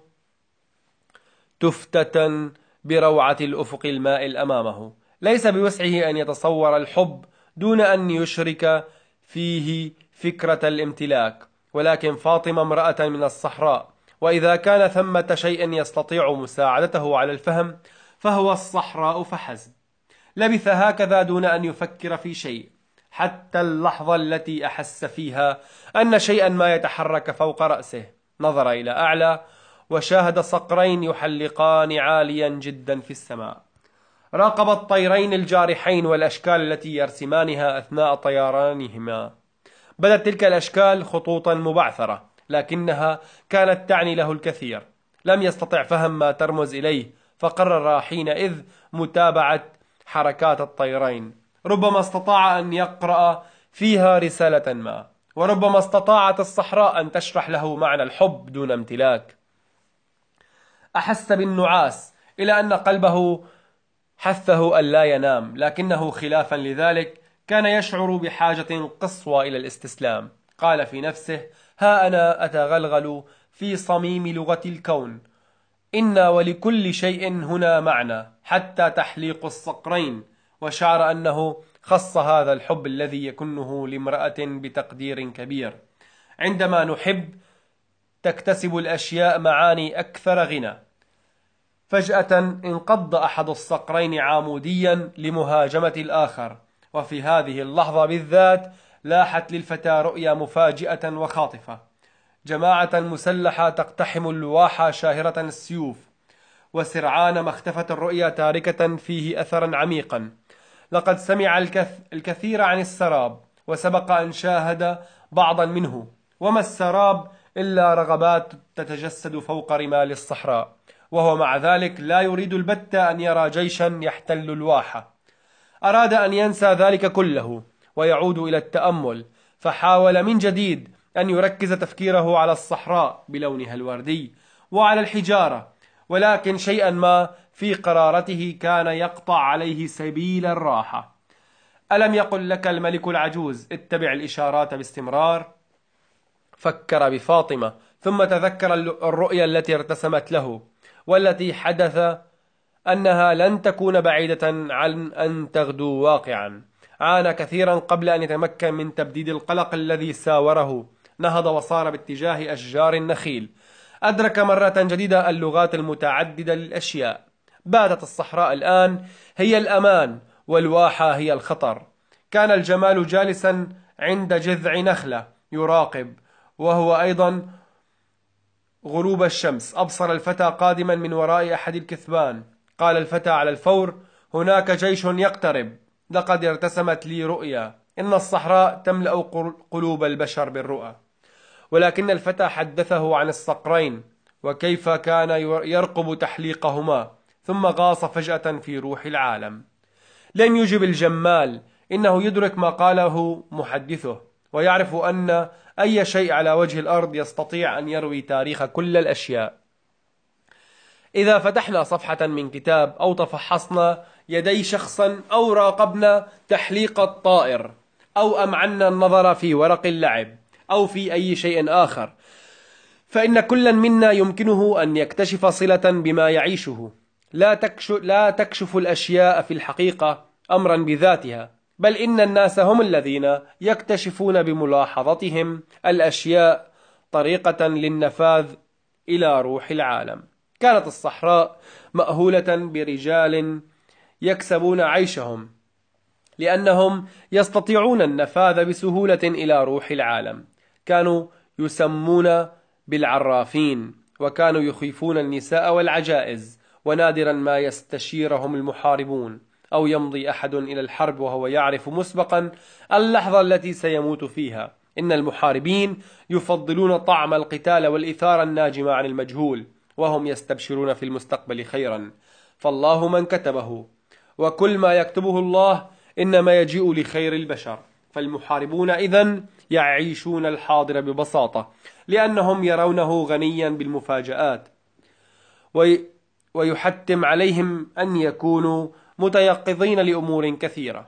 تفتة بروعة الأفق المائل أمامه. ليس بوسعه أن يتصور الحب دون أن يشرك فيه فكرة الامتلاك، ولكن فاطمة امرأة من الصحراء، وإذا كان ثمة شيء يستطيع مساعدته على الفهم فهو الصحراء فحسب. لبث هكذا دون أن يفكر في شيء حتى اللحظة التي أحس فيها أن شيئا ما يتحرك فوق رأسه. نظر إلى أعلى وشاهد صقرين يحلقان عاليا جدا في السماء. راقب الطيرين الجارحين والأشكال التي يرسمانها أثناء طيرانهما. بدت تلك الأشكال خطوطا مبعثرة، لكنها كانت تعني له الكثير. لم يستطع فهم ما ترمز إليه، فقرر حينئذ متابعة حركات الطيرين. ربما استطاع أن يقرأ فيها رسالة ما، وربما استطاعت الصحراء أن تشرح له معنى الحب دون امتلاك. أحس بالنعاس إلى أن قلبه حثه ألا ينام، لكنه خلافا لذلك كان يشعر بحاجة قصوى إلى الاستسلام. قال في نفسه: ها أنا أتغلغل في صميم لغة الكون، إن ولكل شيء هنا معنى حتى تحليق الصقرين. وشعر أنه خص هذا الحب الذي يكنه لامرأة بتقدير كبير. عندما نحب تكتسب الأشياء معاني أكثر غنى. فجأة انقض أحد الصقرين عاموديا لمهاجمة الآخر، وفي هذه اللحظة بالذات لاحت للفتى رؤيا مفاجئة وخاطفة. جماعة مسلحة تقتحم الواحة شاهرة السيوف، وسرعان ما اختفت الرؤيا تاركة فيه أثرا عميقا. لقد سمع الكثير عن السراب، وسبق أن شاهد بعضا منه، وما السراب إلا رغبات تتجسد فوق رمال الصحراء، وهو مع ذلك لا يريد البتة أن يرى جيشا يحتل الواحة. أراد أن ينسى ذلك كله ويعود إلى التأمل، فحاول من جديد أن يركز تفكيره على الصحراء بلونها الوردي وعلى الحجارة، ولكن شيئا ما في قرارته كان يقطع عليه سبيل الراحة. ألم يقل لك الملك العجوز اتبع الإشارات باستمرار؟ فكر بفاطمة، ثم تذكر الرؤيا التي ارتسمت له، والتي حدث أنها لن تكون بعيدة عن أن تغدو واقعا. عانى كثيرا قبل أن يتمكن من تبديد القلق الذي ساوره. نهض وصار باتجاه أشجار النخيل. أدرك مرة جديدة اللغات المتعددة للأشياء. باتت الصحراء الآن هي الأمان، والواحة هي الخطر. كان الجمال جالسا عند جذع نخلة يراقب، وهو أيضا غروب الشمس. أبصر الفتى قادما من وراء أحد الكثبان. قال الفتى على الفور: هناك جيش يقترب. لقد ارتسمت لي رؤيا. إن الصحراء تملأ قلوب البشر بالرؤى. ولكن الفتى حدثه عن الصقرين، وكيف كان يرقب تحليقهما، ثم غاص فجأة في روح العالم. لم يجب الجمال، إنه يدرك ما قاله محدثه، ويعرف أن أي شيء على وجه الأرض يستطيع أن يروي تاريخ كل الأشياء. إذا فتحنا صفحة من كتاب، أو تفحصنا يدي شخص، أو راقبنا تحليق الطائر، أو أمعنا النظر في ورق اللعب، أو في أي شيء آخر، فإن كل منا يمكنه أن يكتشف صلة بما يعيشه. لا تكشف, لا تكشف الأشياء في الحقيقة أمرا بذاتها، بل إن الناس هم الذين يكتشفون بملاحظتهم الأشياء طريقة للنفاذ إلى روح العالم. كانت الصحراء مأهولة برجال يكسبون عيشهم، لأنهم يستطيعون النفاذ بسهولة إلى روح العالم. كانوا يسمون بالعرافين، وكانوا يخيفون النساء والعجائز، ونادرا ما يستشيرهم المحاربون، أو يمضي أحد إلى الحرب وهو يعرف مسبقا اللحظة التي سيموت فيها. إن المحاربين يفضلون طعم القتال والإثارة الناجمة عن المجهول، وهم يستبشرون في المستقبل خيرا، فالله من كتبه، وكل ما يكتبه الله إنما يجيء لخير البشر. فالمحاربون إذن يعيشون الحاضر ببساطة، لأنهم يرونه غنيا بالمفاجآت، ويحتم عليهم أن يكونوا متيقظين لأمور كثيرة.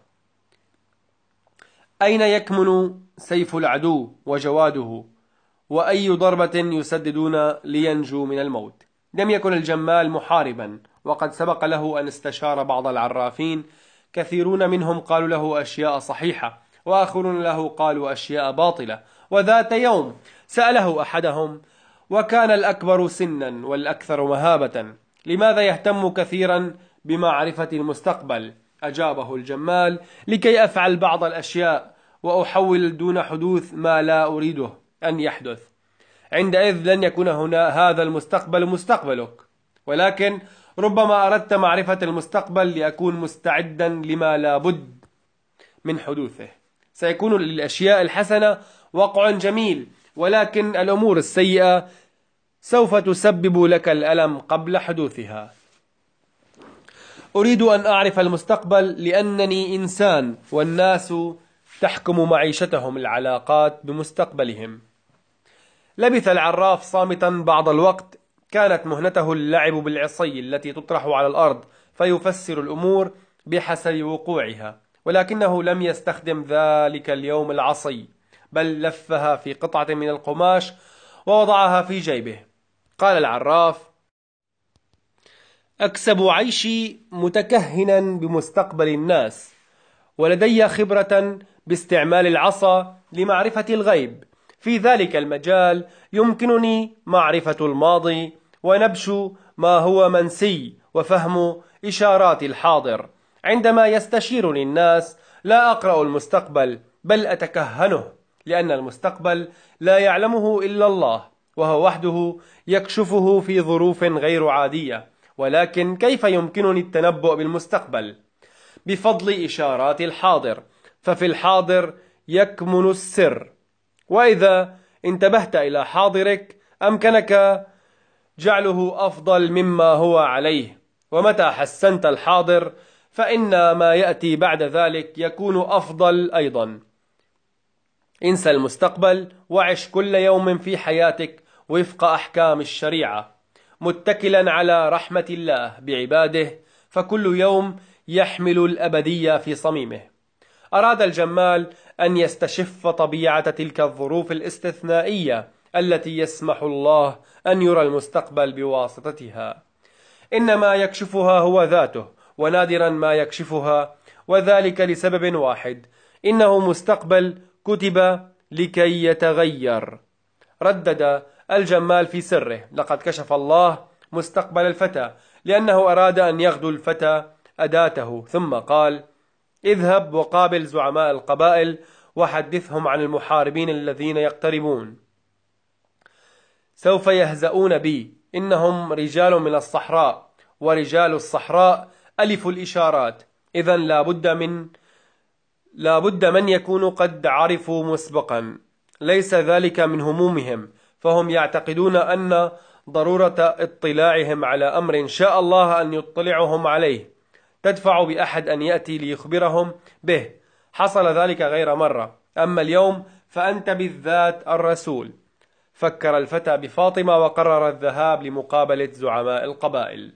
أين يكمن سيف العدو وجواده، وأي ضربة يسددون لينجوا من الموت؟ لم يكن الجمال محاربا، وقد سبق له أن استشار بعض العرافين. كثيرون منهم قالوا له أشياء صحيحة، وآخرون له قالوا أشياء باطلة. وذات يوم سأله أحدهم، وكان الأكبر سنا والأكثر مهابة: لماذا يهتم كثيرا بمعرفة المستقبل؟ أجابه الجمال: لكي أفعل بعض الأشياء وأحول دون حدوث ما لا أريده أن يحدث. عندئذ لن يكون هنا هذا المستقبل مستقبلك، ولكن ربما أردت معرفة المستقبل لأكون مستعدا لما لا بد من حدوثه. سيكون للأشياء الحسنة وقع جميل، ولكن الأمور السيئة سوف تسبب لك الألم قبل حدوثها. أريد أن أعرف المستقبل لأنني إنسان، والناس تحكم معيشتهم العلاقات بمستقبلهم. لبث العراف صامتا بعض الوقت. كانت مهنته اللعب بالعصي التي تطرح على الأرض، فيفسر الأمور بحسب وقوعها، ولكنه لم يستخدم ذلك اليوم العصي، بل لفها في قطعة من القماش ووضعها في جيبه. قال العراف: أكسب عيشي متكهنا بمستقبل الناس، ولدي خبرة باستعمال العصا لمعرفة الغيب. في ذلك المجال يمكنني معرفة الماضي ونبش ما هو منسي، وفهم إشارات الحاضر. عندما يستشيرني الناس لا أقرأ المستقبل، بل أتكهنه، لأن المستقبل لا يعلمه إلا الله، وهو وحده يكشفه في ظروف غير عادية. ولكن كيف يمكنني التنبؤ بالمستقبل؟ بفضل إشارات الحاضر، ففي الحاضر يكمن السر. وإذا انتبهت إلى حاضرك أمكنك جعله أفضل مما هو عليه، ومتى حسنت الحاضر فإن ما يأتي بعد ذلك يكون أفضل أيضا. انسى المستقبل وعش كل يوم في حياتك وفق أحكام الشريعة، متكلا على رحمة الله بعباده، فكل يوم يحمل الأبدية في صميمه. أراد الجمال أن يستشف طبيعة تلك الظروف الاستثنائية التي يسمح الله أن يرى المستقبل بواسطتها. إنما يكشفها هو ذاته، ونادرا ما يكشفها، وذلك لسبب واحد: إنه مستقبل كتب لكي يتغير. ردد الجمال في سره: لقد كشف الله مستقبل الفتى لأنه أراد أن يغدو الفتى أداته. ثم قال: اذهب وقابل زعماء القبائل وحدثهم عن المحاربين الذين يقتربون، سوف يهزؤون بي، إنهم رجال من الصحراء، ورجال الصحراء ألف الإشارات، إذن لا بد من لا بد من يكونوا قد عرفوا مسبقا. ليس ذلك من همومهم، فهم يعتقدون أن ضرورة اطلاعهم على أمر شاء الله أن يطلعهم عليه تدفع بأحد أن يأتي ليخبرهم به. حصل ذلك غير مرة، أما اليوم فأنت بالذات الرسول. فكر الفتى بفاطمة وقرر الذهاب لمقابلة زعماء القبائل.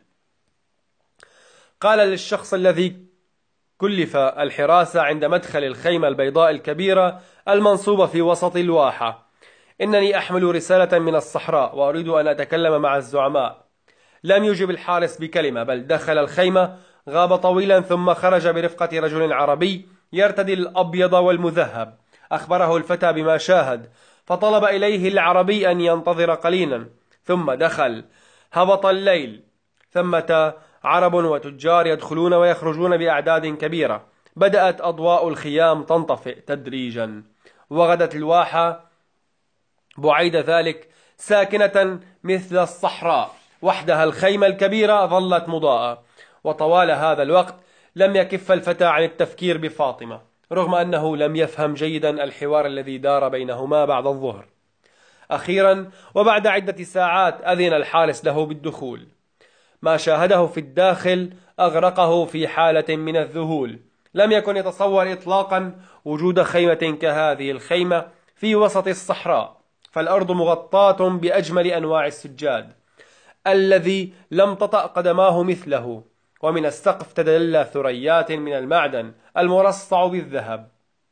قال للشخص الذي كلف الحراسة عند مدخل الخيمة البيضاء الكبيرة المنصوبة في وسط الواحة: إنني أحمل رسالة من الصحراء وأريد أن أتكلم مع الزعماء. لم يجب الحارس بكلمة، بل دخل الخيمة، غاب طويلا، ثم خرج برفقة رجل عربي يرتدي الأبيض والمذهب. أخبره الفتى بما شاهد، فطلب إليه العربي أن ينتظر قليلا، ثم دخل. هبط الليل، ثمة عرب وتجار يدخلون ويخرجون بأعداد كبيرة. بدأت أضواء الخيام تنطفئ تدريجا، وغدت الواحة بعيد ذلك ساكنة مثل الصحراء، وحدها الخيمة الكبيرة ظلت مضاءة. وطوال هذا الوقت لم يكف الفتى عن التفكير بفاطمة، رغم أنه لم يفهم جيدا الحوار الذي دار بينهما بعد الظهر. أخيرا وبعد عدة ساعات أذن الحارس له بالدخول. ما شاهده في الداخل أغرقه في حالة من الذهول. لم يكن يتصور إطلاقا وجود خيمة كهذه الخيمة في وسط الصحراء، فالأرض مغطاة بأجمل أنواع السجاد الذي لم تطأ قدماه مثله، ومن السقف تدلى ثريات من المعدن المرصع بالذهب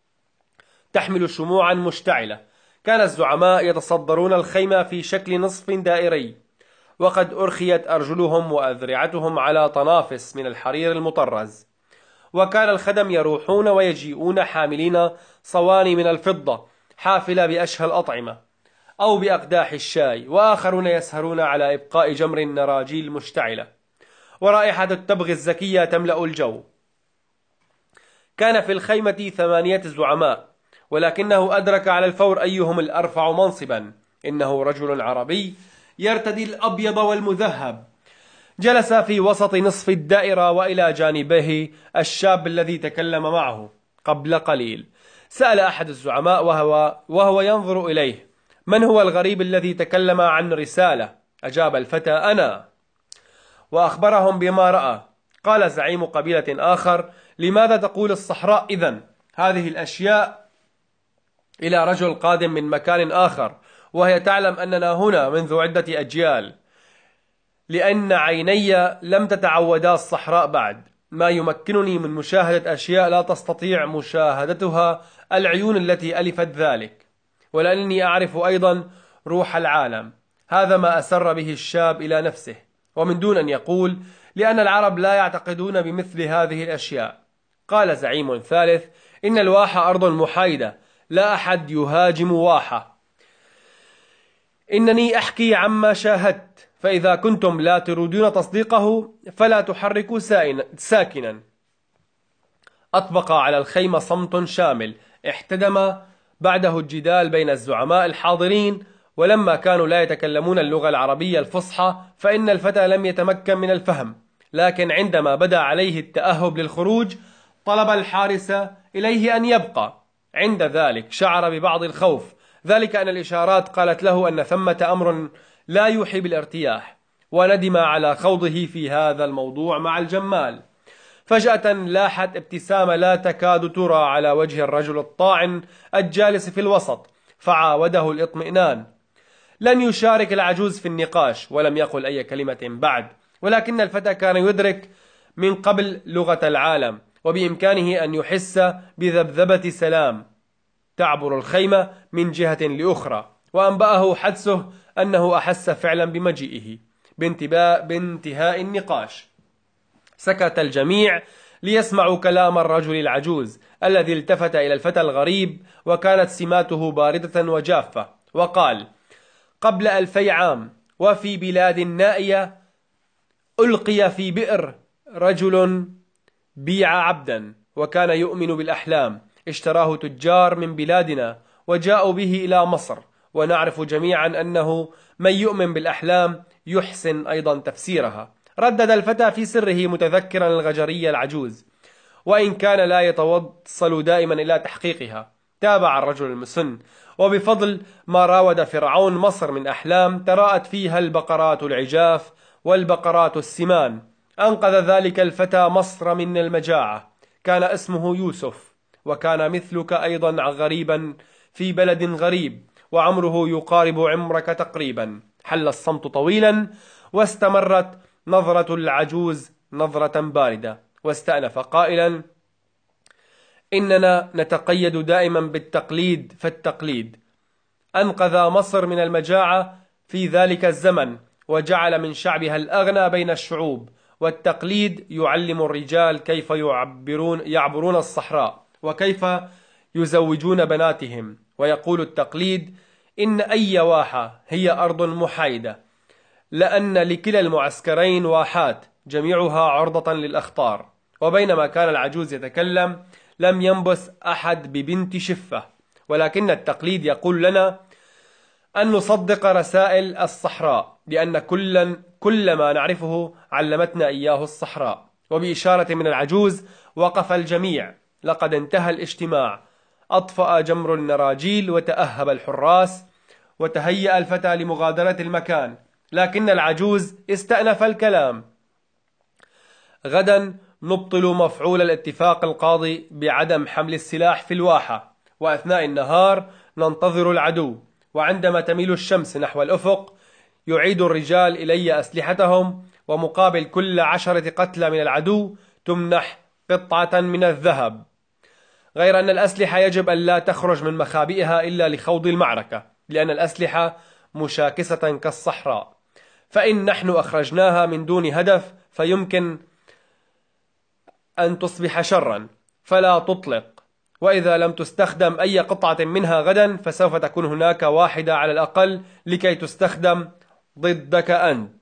تحمل شموعا مشتعلة. كان الزعماء يتصدرون الخيمة في شكل نصف دائري، وقد أرخيت أرجلهم وأذرعتهم على طنافس من الحرير المطرز. وكان الخدم يروحون ويجيئون حاملين صواني من الفضة حافلة بأشهى الأطعمة أو بأقداح الشاي، وآخرون يسهرون على إبقاء جمر النراجيل المشتعلة، ورائحة التبغ الزكية تملأ الجو. كان في الخيمة ثمانية زعماء، ولكنه أدرك على الفور أيهم الأرفع منصبا. إنه رجل عربي يرتدي الأبيض والمذهب، جلس في وسط نصف الدائرة، وإلى جانبه الشاب الذي تكلم معه قبل قليل. سأل أحد الزعماء وهو, وهو ينظر إليه: من هو الغريب الذي تكلم عن رسالة؟ أجاب الفتى: أنا. وأخبرهم بما رأى. قال زعيم قبيلة آخر: لماذا تقول الصحراء إذن هذه الأشياء إلى رجل قادم من مكان آخر، وهي تعلم أننا هنا منذ عدة أجيال؟ لأن عيني لم تتعودا الصحراء بعد. ما يمكنني من مشاهدة أشياء لا تستطيع مشاهدتها العيون التي ألفت ذلك، ولأنني أعرف أيضا روح العالم. هذا ما أسر به الشاب إلى نفسه، ومن دون أن يقول، لأن العرب لا يعتقدون بمثل هذه الأشياء. قال زعيم ثالث: إن الواحة أرض محايدة، لا أحد يهاجم واحة. إنني أحكي عما شاهدت، فإذا كنتم لا تريدون تصديقه فلا تحركوا ساكنا. أطبق على الخيمة صمت شامل احتدم بعده الجدال بين الزعماء الحاضرين، ولما كانوا لا يتكلمون اللغة العربية الفصحى فإن الفتى لم يتمكن من الفهم، لكن عندما بدا عليه التأهب للخروج طلب الحارس إليه أن يبقى. عند ذلك شعر ببعض الخوف، ذلك أن الإشارات قالت له أن ثمة أمر لا يوحي بالارتياح، وندم على خوضه في هذا الموضوع مع الجمال. فجأة لاحت ابتسامة لا تكاد ترى على وجه الرجل الطاعن الجالس في الوسط، فعاوده الاطمئنان. لم يشارك العجوز في النقاش ولم يقل أي كلمة بعد، ولكن الفتى كان يدرك من قبل لغة العالم، وبإمكانه أن يحس بذبذبة سلام تعبر الخيمة من جهة لأخرى، وأنبأه حدسه أنه أحس فعلا بمجيئه. بانتهاء النقاش سكت الجميع ليسمعوا كلام الرجل العجوز الذي التفت إلى الفتى الغريب وكانت سماته باردة وجافة، وقال: قبل ألفي عام وفي بلاد نائية ألقي في بئر رجل بيع عبدا وكان يؤمن بالأحلام، اشتراه تجار من بلادنا وجاءوا به إلى مصر، ونعرف جميعا أنه من يؤمن بالأحلام يحسن أيضا تفسيرها. ردد الفتى في سره متذكرا الغجري العجوز، وإن كان لا يتوصل دائما إلى تحقيقها. تابع الرجل المسن، وبفضل ما راود فرعون مصر من أحلام تراءت فيها البقرات العجاف والبقرات السمان. أنقذ ذلك الفتى مصر من المجاعة. كان اسمه يوسف، وكان مثلك أيضا غريبا في بلد غريب، وعمره يقارب عمرك تقريبا. حل الصمت طويلا، واستمرت نظرة العجوز نظرة باردة، واستأنف قائلا: إننا نتقيد دائما بالتقليد، فالتقليد أنقذ مصر من المجاعة في ذلك الزمن، وجعل من شعبها الأغنى بين الشعوب، والتقليد يعلم الرجال كيف يعبرون يعبرون الصحراء وكيف يزوجون بناتهم. ويقول التقليد إن أي واحة هي أرض محايدة، لأن لكلا المعسكرين واحات جميعها عرضة للأخطار. وبينما كان العجوز يتكلم لم ينبس أحد ببنت شفة، ولكن التقليد يقول لنا أن نصدق رسائل الصحراء، لأن كلا كل ما نعرفه علمتنا إياه الصحراء. وبإشارة من العجوز وقف الجميع. لقد انتهى الاجتماع. أطفأ جمر النراجيل وتأهب الحراس، وتهيأ الفتى لمغادرة المكان، لكن العجوز استأنف الكلام: غدا نبطل مفعول الاتفاق القاضي بعدم حمل السلاح في الواحة، وأثناء النهار ننتظر العدو، وعندما تميل الشمس نحو الأفق يعيد الرجال إلي أسلحتهم، ومقابل كل عشرة قتلى من العدو تمنح قطعة من الذهب، غير أن الأسلحة يجب أن لا تخرج من مخابئها إلا لخوض المعركة، لأن الأسلحة مشاكسة كالصحراء، فإن نحن أخرجناها من دون هدف فيمكن أن تصبح شرا، فلا تطلق. وإذا لم تستخدم أي قطعة منها غدا فسوف تكون هناك واحدة على الأقل لكي تستخدم ضدك أنت.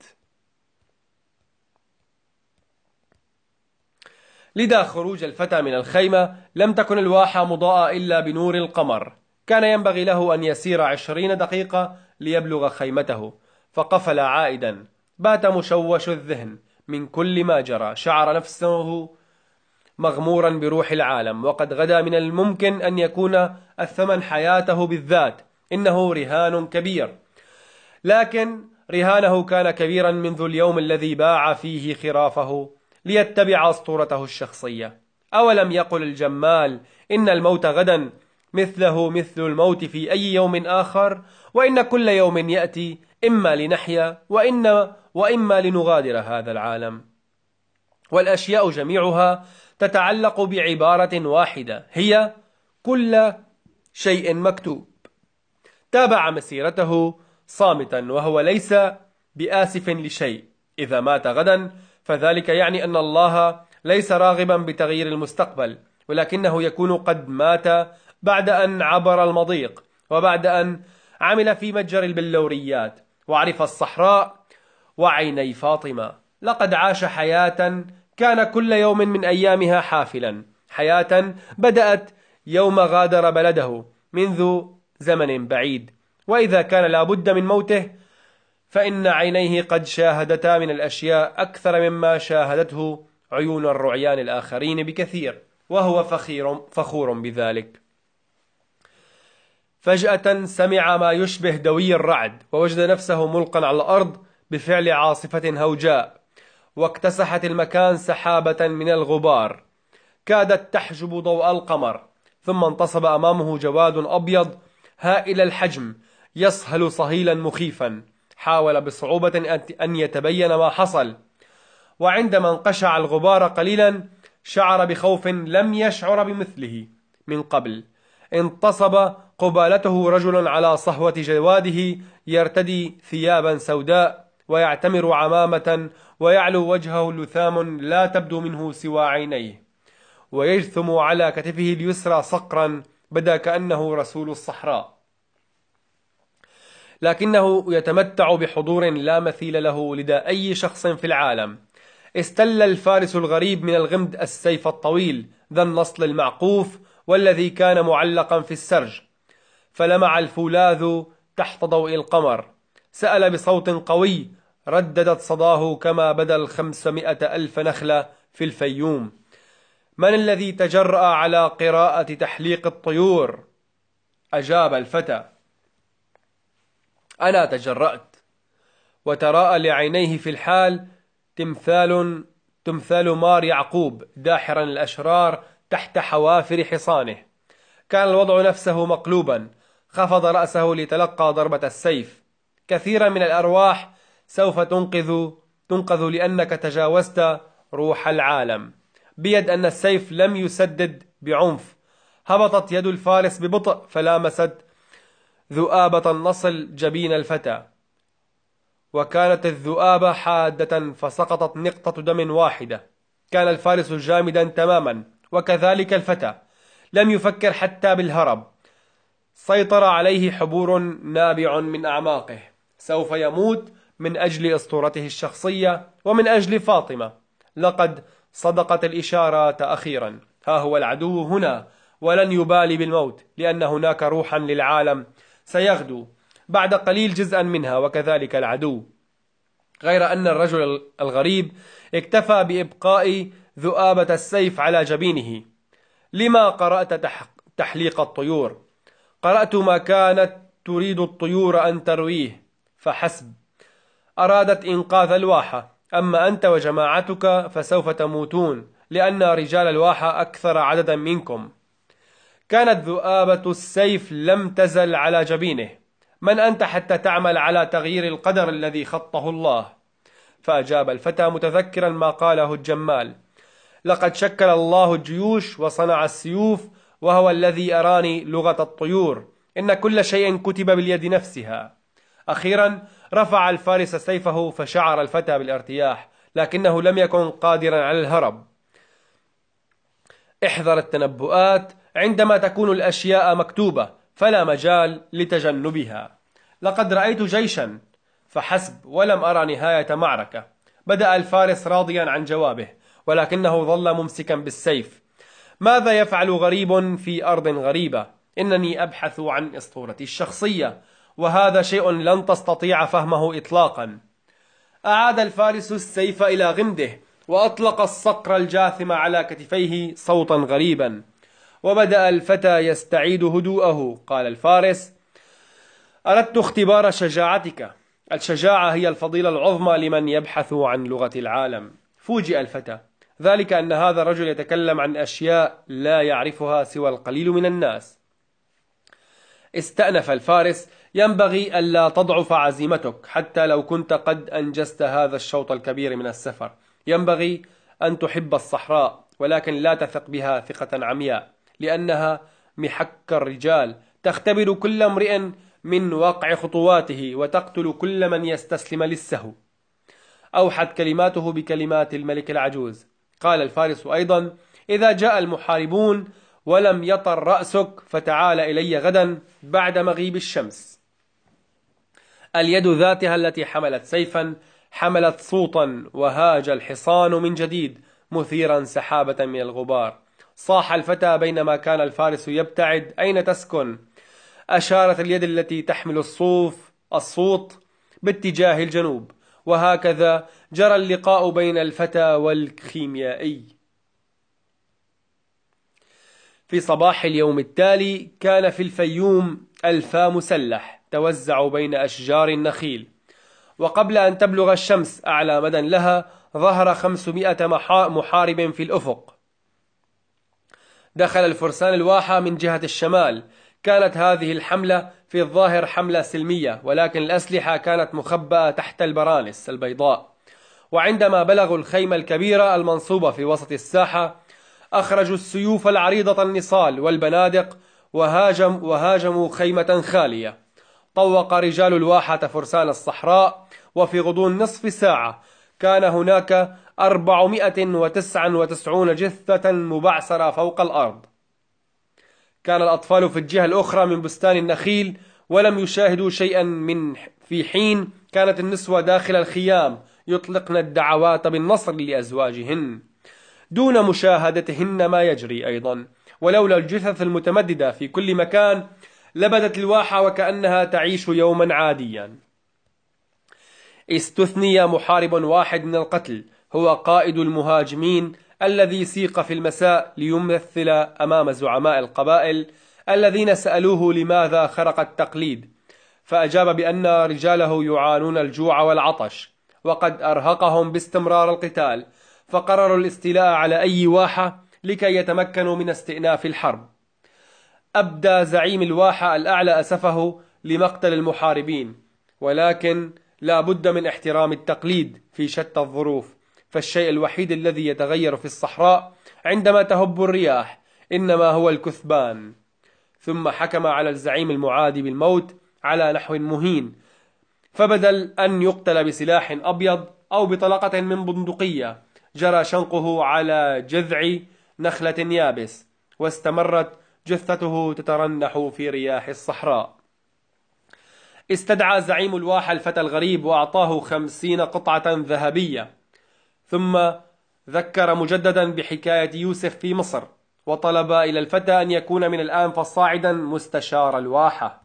لذا خروج الفتى من الخيمة لم تكن الواحة مضاءة إلا بنور القمر. كان ينبغي له أن يسير عشرين دقيقة ليبلغ خيمته، فقفل عائدا. بات مشوش الذهن من كل ما جرى، شعر نفسه مغمورا بروح العالم، وقد غدا من الممكن أن يكون الثمن حياته بالذات. إنه رهان كبير، لكن رهانه كان كبيرا منذ اليوم الذي باع فيه خرافه ليتبع أسطورته الشخصية. أولم يقل الجمال إن الموت غدا مثله مثل الموت في أي يوم آخر، وإن كل يوم يأتي إما لنحيا وإن وإما لنغادر هذا العالم، والأشياء جميعها تتعلق بعبارة واحدة هي كل شيء مكتوب. تابع مسيرته صامتا، وهو ليس بآسف لشيء. إذا مات غدا فذلك يعني أن الله ليس راغبا بتغيير المستقبل، ولكنه يكون قد مات بعد أن عبر المضيق، وبعد أن عمل في متجر البلوريات، وعرف الصحراء وعيني فاطمة. لقد عاش حياة كان كل يوم من أيامها حافلا، حياة بدأت يوم غادر بلده، منذ زمن بعيد، وإذا كان لا بد من موته فإن عينيه قد شاهدتا من الأشياء أكثر مما شاهدته عيون الرعيان الآخرين بكثير، وهو فخير فخور بذلك. فجأة سمع ما يشبه دوي الرعد، ووجد نفسه ملقا على الأرض بفعل عاصفة هوجاء، واكتسحت المكان سحابة من الغبار كادت تحجب ضوء القمر، ثم انتصب أمامه جواد أبيض هائل الحجم يصهل صهيلا مخيفا. حاول بصعوبة أن يتبين ما حصل، وعندما انقشع الغبار قليلا شعر بخوف لم يشعر بمثله من قبل. انتصب قبالته رجل على صهوة جواده يرتدي ثيابا سوداء ويعتمر عمامة، ويعلو وجهه لثام لا تبدو منه سوى عينيه، ويجثم على كتفه اليسرى صقرا بدا كأنه رسول الصحراء، لكنه يتمتع بحضور لا مثيل له لدى أي شخص في العالم. استل الفارس الغريب من الغمد السيف الطويل ذا النصل المعقوف والذي كان معلقا في السرج، فلمع الفولاذ تحت ضوء القمر. سأل بصوت قوي رددت صداه كما بدا الخمسمائة ألف نخلة في الفيوم: من الذي تجرأ على قراءة تحليق الطيور؟ أجاب الفتى: أنا تجرأت. وتراءى لعينيه في الحال تمثال تمثال مار يعقوب داحرا الأشرار تحت حوافر حصانه. كان الوضع نفسه مقلوبا. خفض رأسه لتلقى ضربة السيف. كثيرا من الأرواح سوف تنقذ تنقذ لأنك تجاوزت روح العالم. بيد أن السيف لم يسدد بعنف. هبطت يد الفارس ببطء فلامست ذؤابة النصل جبين الفتى، وكانت الذؤابة حادة فسقطت نقطة دم واحدة. كان الفارس جامدا تماما، وكذلك الفتى لم يفكر حتى بالهرب. سيطر عليه حبور نابع من أعماقه. سوف يموت من أجل أسطورته الشخصية ومن أجل فاطمة. لقد صدقت الإشارات أخيرا. ها هو العدو هنا، ولن يبالي بالموت، لأن هناك روحا للعالم سيغدو بعد قليل جزءا منها، وكذلك العدو. غير أن الرجل الغريب اكتفى بإبقاء ذؤابة السيف على جبينه. لما قرأت تح... تحليق الطيور؟ قرأت ما كانت تريد الطيور أن ترويه فحسب. أرادت إنقاذ الواحة، أما أنت وجماعتك فسوف تموتون، لأن رجال الواحة أكثر عددا منكم. كانت ذؤابة السيف لم تزل على جبينه. من أنت حتى تعمل على تغيير القدر الذي خطه الله؟ فأجاب الفتى متذكرا ما قاله الجمال: لقد شكل الله الجيوش وصنع السيوف، وهو الذي أراني لغة الطيور. إن كل شيء كتب باليد نفسها. أخيرا رفع الفارس سيفه، فشعر الفتى بالارتياح، لكنه لم يكن قادرا على الهرب. احذر التنبؤات. عندما تكون الأشياء مكتوبة فلا مجال لتجنبها. لقد رأيت جيشا فحسب، ولم أرى نهاية معركة. بدأ الفارس راضيا عن جوابه، ولكنه ظل ممسكا بالسيف. ماذا يفعل غريب في أرض غريبة؟ إنني أبحث عن أسطورتي الشخصية، وهذا شيء لن تستطيع فهمه إطلاقا. أعاد الفارس السيف إلى غمده، وأطلق الصقر الجاثم على كتفيه صوتا غريبا. وبدأ الفتى يستعيد هدوءه. قال الفارس: أردت اختبار شجاعتك. الشجاعة هي الفضيلة العظمى لمن يبحث عن لغة العالم. فوجئ الفتى، ذلك أن هذا الرجل يتكلم عن أشياء لا يعرفها سوى القليل من الناس. استأنف الفارس: ينبغي ألا تضعف عزيمتك حتى لو كنت قد أنجزت هذا الشوط الكبير من السفر. ينبغي أن تحب الصحراء، ولكن لا تثق بها ثقة عمياء، لأنها محك الرجال، تختبر كل امرئ من وقع خطواته، وتقتل كل من يستسلم للسهو. أوحت كلماته بكلمات الملك العجوز. قال الفارس أيضا: إذا جاء المحاربون ولم يطر رأسك فتعال إلي غدا بعد مغيب الشمس. اليد ذاتها التي حملت سيفا حملت صوتا، وهاج الحصان من جديد مثيرا سحابة من الغبار. صاح الفتى بينما كان الفارس يبتعد: أين تسكن؟ أشارت اليد التي تحمل الصوف الصوت باتجاه الجنوب، وهكذا جرى اللقاء بين الفتى والخيميائي. في صباح اليوم التالي كان في الفيوم ألفا مسلح توزعوا بين أشجار النخيل، وقبل أن تبلغ الشمس أعلى مدى لها ظهر خمسمائة محارب في الأفق. دخل الفرسان الواحة من جهة الشمال. كانت هذه الحملة في الظاهر حملة سلمية، ولكن الأسلحة كانت مخبأة تحت البرانس البيضاء. وعندما بلغوا الخيمة الكبيرة المنصوبة في وسط الساحة أخرجوا السيوف العريضة النصال والبنادق وهاجم وهاجموا خيمة خالية. طوق رجال الواحة فرسان الصحراء، وفي غضون نصف ساعة كان هناك أربعمائة وتسعة وتسعين جثة مبعثرة فوق الأرض. كان الأطفال في الجهة الأخرى من بستان النخيل ولم يشاهدوا شيئا، من في حين كانت النسوة داخل الخيام يطلقن الدعوات بالنصر لأزواجهن دون مشاهدتهن ما يجري أيضا. ولولا الجثث المتمددة في كل مكان لبدت الواحة وكأنها تعيش يوما عاديا. استثني محارب واحد من القتل، هو قائد المهاجمين الذي سيق في المساء ليمثل أمام زعماء القبائل الذين سألوه لماذا خرق التقليد، فأجاب بأن رجاله يعانون الجوع والعطش وقد أرهقهم باستمرار القتال، فقرروا الاستيلاء على أي واحة لكي يتمكنوا من استئناف الحرب. أبدى زعيم الواحة الأعلى أسفه لمقتل المحاربين، ولكن لا بد من احترام التقليد في شتى الظروف، فالشيء الوحيد الذي يتغير في الصحراء عندما تهب الرياح إنما هو الكثبان. ثم حكم على الزعيم المعادي بالموت على نحو مهين، فبدل أن يقتل بسلاح أبيض أو بطلقة من بندقية جرى شنقه على جذع نخلة يابس، واستمرت جثته تترنح في رياح الصحراء. استدعى زعيم الواحة الفتى الغريب وأعطاه خمسين قطعة ذهبية، ثم ذكر مجددا بحكاية يوسف في مصر، وطلب إلى الفتى أن يكون من الآن فصاعدا مستشار الواحة.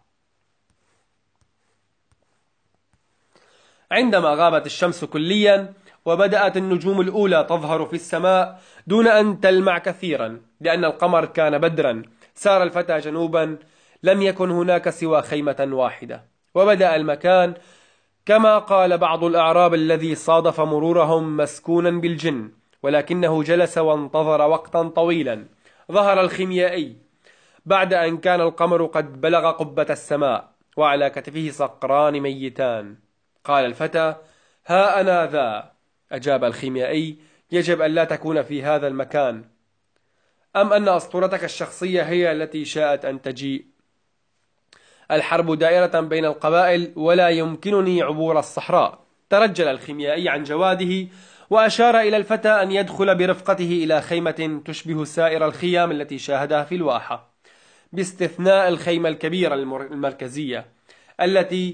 عندما غابت الشمس كليا وبدأت النجوم الأولى تظهر في السماء دون أن تلمع كثيرا لأن القمر كان بدرا، سار الفتى جنوبا. لم يكن هناك سوى خيمة واحدة، وبدأ المكان كما قال بعض الأعراب الذي صادف مرورهم مسكونا بالجن، ولكنه جلس وانتظر وقتا طويلا. ظهر الخيميائي بعد أن كان القمر قد بلغ قبة السماء وعلى كتفه صقران ميتان. قال الفتى: ها أنا ذا. أجاب الخيميائي: يجب أن لا تكون في هذا المكان، أم أن أسطورتك الشخصية هي التي شاءت أن تجيء؟ الحرب دائرة بين القبائل ولا يمكنني عبور الصحراء. ترجل الخيميائي عن جواده وأشار إلى الفتى أن يدخل برفقته إلى خيمة تشبه سائر الخيام التي شاهدها في الواحة، باستثناء الخيمة الكبيرة المركزية التي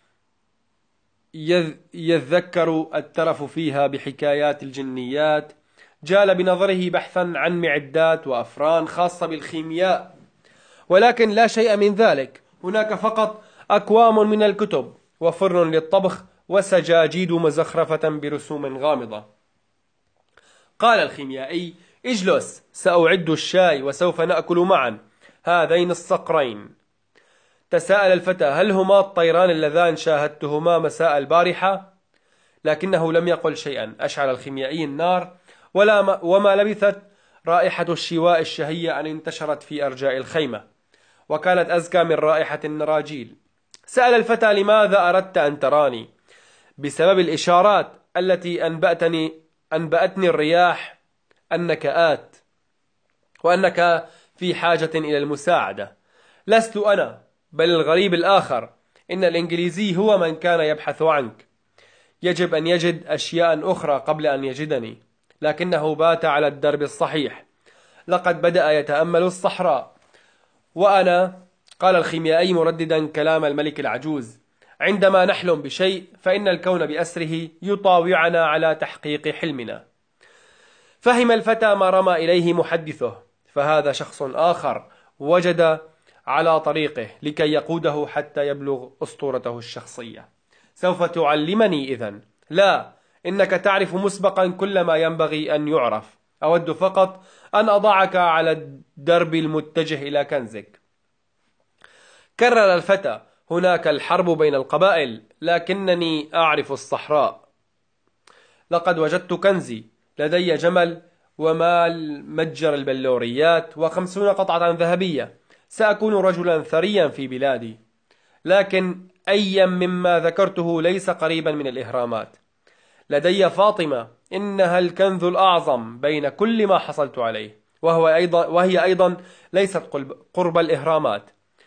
يذكر الترف فيها بحكايات الجنيات. جال بنظره بحثا عن معدات وأفران خاصة بالخيمياء، ولكن لا شيء من ذلك. هناك فقط أكوام من الكتب وفرن للطبخ وسجاجيد مزخرفة برسوم غامضة. قال الخيميائي: اجلس، سأعد الشاي وسوف نأكل معا هذين الصقرين. تساءل الفتى: هل هما الطيران اللذان شاهدتهما مساء البارحة؟ لكنه لم يقل شيئا. أشعل الخيميائي النار، ولا ما وما لبثت رائحة الشواء الشهية أن انتشرت في أرجاء الخيمة، وكانت أزكى من رائحة النراجيل. سأل الفتى: لماذا أردت أن تراني؟ بسبب الإشارات التي أنبأتني أنبأتني الرياح أنك آت، وأنك في حاجة إلى المساعدة. لست أنا، بل الغريب الآخر. إن الإنجليزي هو من كان يبحث عنك. يجب أن يجد أشياء أخرى قبل أن يجدني، لكنه بات على الدرب الصحيح. لقد بدأ يتأمل الصحراء، وأنا، قال الخيميائي مرددا كلام الملك العجوز، عندما نحلم بشيء فإن الكون بأسره يطاوعنا على تحقيق حلمنا. فهم الفتى ما رمى إليه محدثه، فهذا شخص آخر وجد على طريقه لكي يقوده حتى يبلغ أسطورته الشخصية. سوف تعلمني إذن؟ لا، إنك تعرف مسبقا كل ما ينبغي أن يعرف. أود فقط أن أضعك على الدرب المتجه إلى كنزك. كرر الفتى: هناك الحرب بين القبائل، لكنني أعرف الصحراء. لقد وجدت كنزي، لدي جمل ومال متجر البلوريات وخمسون قطعة ذهبية. سأكون رجلا ثريا في بلادي. لكن أيا مما ذكرته ليس قريبا من الإهرامات. لدي فاطمة، إنها الكنز الأعظم بين كل ما حصلت عليه، وهو أيضا وهي أيضا ليست قرب الإهرامات.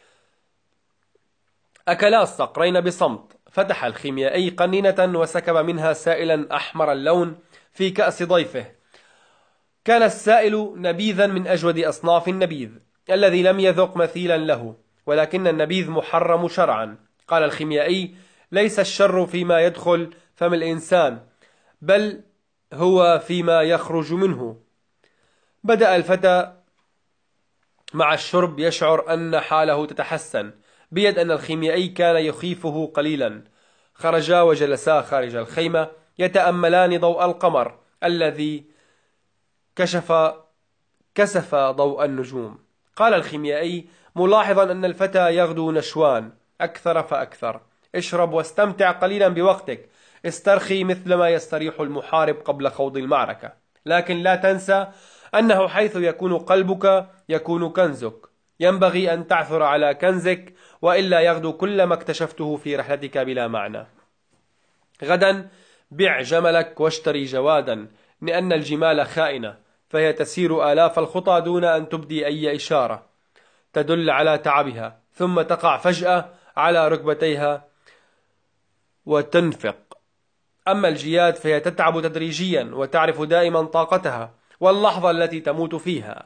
أكلا الصقرين بصمت. فتح الخيميائي قنينة وسكب منها سائلا أحمر اللون في كأس ضيفه. كان السائل نبيذا من أجود أصناف النبيذ الذي لم يذق مثيلا له، ولكن النبيذ محرم شرعا. قال الخيميائي: ليس الشر فيما يدخل فم الإنسان، بل هو فيما يخرج منه. بدأ الفتى مع الشرب يشعر أن حاله تتحسن، بيد أن الخيميائي كان يخيفه قليلا. خرجا وجلسا خارج الخيمة يتأملان ضوء القمر الذي كشف كسف ضوء النجوم. قال الخيميائي ملاحظا أن الفتى يغدو نشوان أكثر فأكثر: اشرب واستمتع قليلا بوقتك، استرخي مثلما يستريح المحارب قبل خوض المعركة، لكن لا تنسى أنه حيث يكون قلبك يكون كنزك. ينبغي أن تعثر على كنزك، وإلا يغدو كل ما اكتشفته في رحلتك بلا معنى. غدا بع جملك واشتري جوادا، لأن الجمال خائنة، فهي تسير آلاف الخطى دون أن تبدي أي إشارة تدل على تعبها، ثم تقع فجأة على ركبتيها وتنفق. أما الجياد فهي تتعب تدريجيا وتعرف دائما طاقتها واللحظة التي تموت فيها.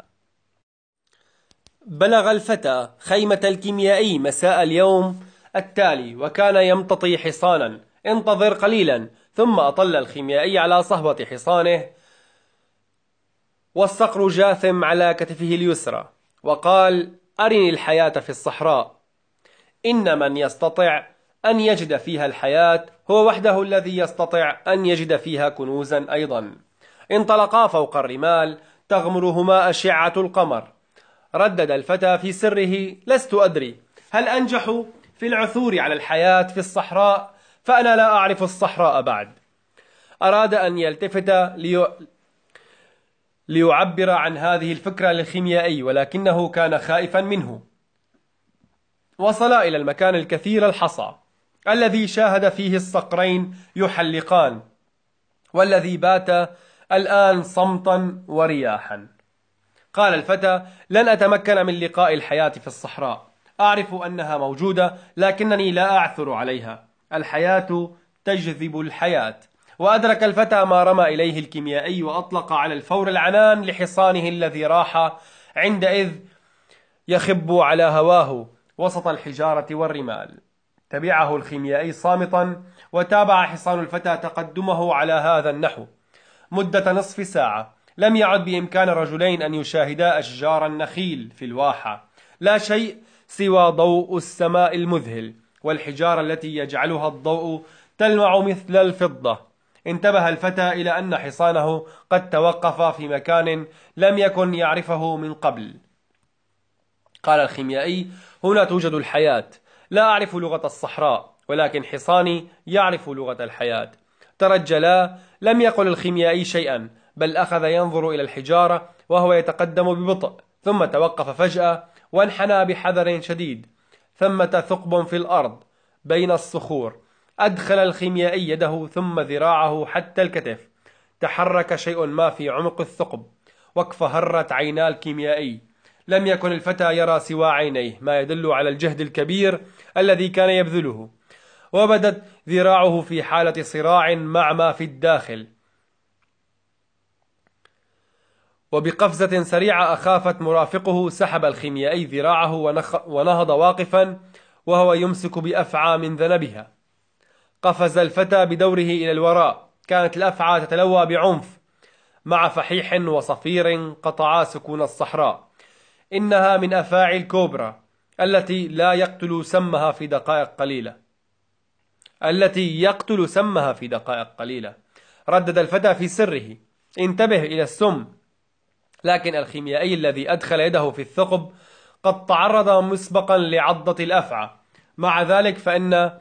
بلغ الفتى خيمة الكيميائي مساء اليوم التالي، وكان يمتطي حصانا. انتظر قليلا. ثم أطل الخيميائي على صهبة حصانه والصقر جاثم على كتفه اليسرى، وقال: أرني الحياة في الصحراء. إن من يستطيع أن يجد فيها الحياة هو وحده الذي يستطيع أن يجد فيها كنوزا أيضا. انطلقا فوق الرمال تغمرهما أشعة القمر. ردد الفتى في سره: لست أدري هل أنجح في العثور على الحياة في الصحراء، فأنا لا أعرف الصحراء بعد. أراد أن يلتفت لي... ليعبر عن هذه الفكرة للخيميائي، ولكنه كان خائفا منه. وصلا إلى المكان الكثير الحصى الذي شاهد فيه الصقرين يحلقان، والذي بات الآن صمتا ورياحا. قال الفتى: لن أتمكن من لقاء الحياة في الصحراء. أعرف أنها موجودة، لكنني لا أعثر عليها. الحياة تجذب الحياة. وأدرك الفتى ما رمى إليه الكيميائي، وأطلق على الفور العنان لحصانه الذي راح عندئذ يخب على هواه وسط الحجارة والرمال. تبعه الخيميائي صامتا، وتابع حصان الفتى تقدمه على هذا النحو مدة نصف ساعة. لم يعد بإمكان الرجلين أن يشاهدا أشجار النخيل في الواحة، لا شيء سوى ضوء السماء المذهل والحجارة التي يجعلها الضوء تلمع مثل الفضة. انتبه الفتى إلى أن حصانه قد توقف في مكان لم يكن يعرفه من قبل. قال الخيميائي: هنا توجد الحياة. لا أعرف لغة الصحراء، ولكن حصاني يعرف لغة الحياة. ترجلا. لم يقل الخيميائي شيئا، بل أخذ ينظر إلى الحجارة وهو يتقدم ببطء، ثم توقف فجأة وانحنى بحذر شديد. ثمة ثقب في الأرض بين الصخور. أدخل الخيميائي يده ثم ذراعه حتى الكتف. تحرك شيء ما في عمق الثقب، واكفهرت عينا الكيميائي. لم يكن الفتى يرى سوى عينيه، ما يدل على الجهد الكبير الذي كان يبذله. وبدت ذراعه في حالة صراع مع ما في الداخل. وبقفزة سريعة أخافت مرافقه سحب الخيميائي ذراعه ونهض واقفا وهو يمسك بأفعى من ذنبها. قفز الفتى بدوره إلى الوراء. كانت الأفعى تتلوى بعنف مع فحيح وصفير قطعا سكون الصحراء. إنها من أفاعي الكوبرا التي لا يقتل سمها في دقائق قليلة التي يقتل سمها في دقائق قليلة. ردد الفتى في سره: انتبه إلى السم. لكن الخيميائي الذي أدخل يده في الثقب قد تعرض مسبقا لعضة الأفعى. مع ذلك فإن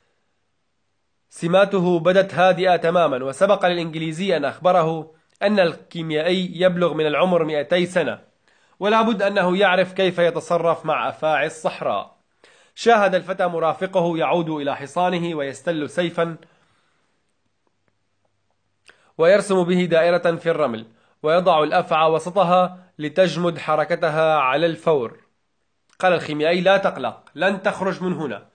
سماته بدت هادئة تماما، وسبق للإنجليزي أن أخبره أن الكيميائي يبلغ من العمر مئتي سنة، ولا بد أنه يعرف كيف يتصرف مع أفاعي الصحراء. شاهد الفتى مرافقه يعود إلى حصانه ويستل سيفا ويرسم به دائرة في الرمل، ويضع الأفعى وسطها لتجمد حركتها على الفور. قال الخيميائي: لا تقلق، لن تخرج من هنا.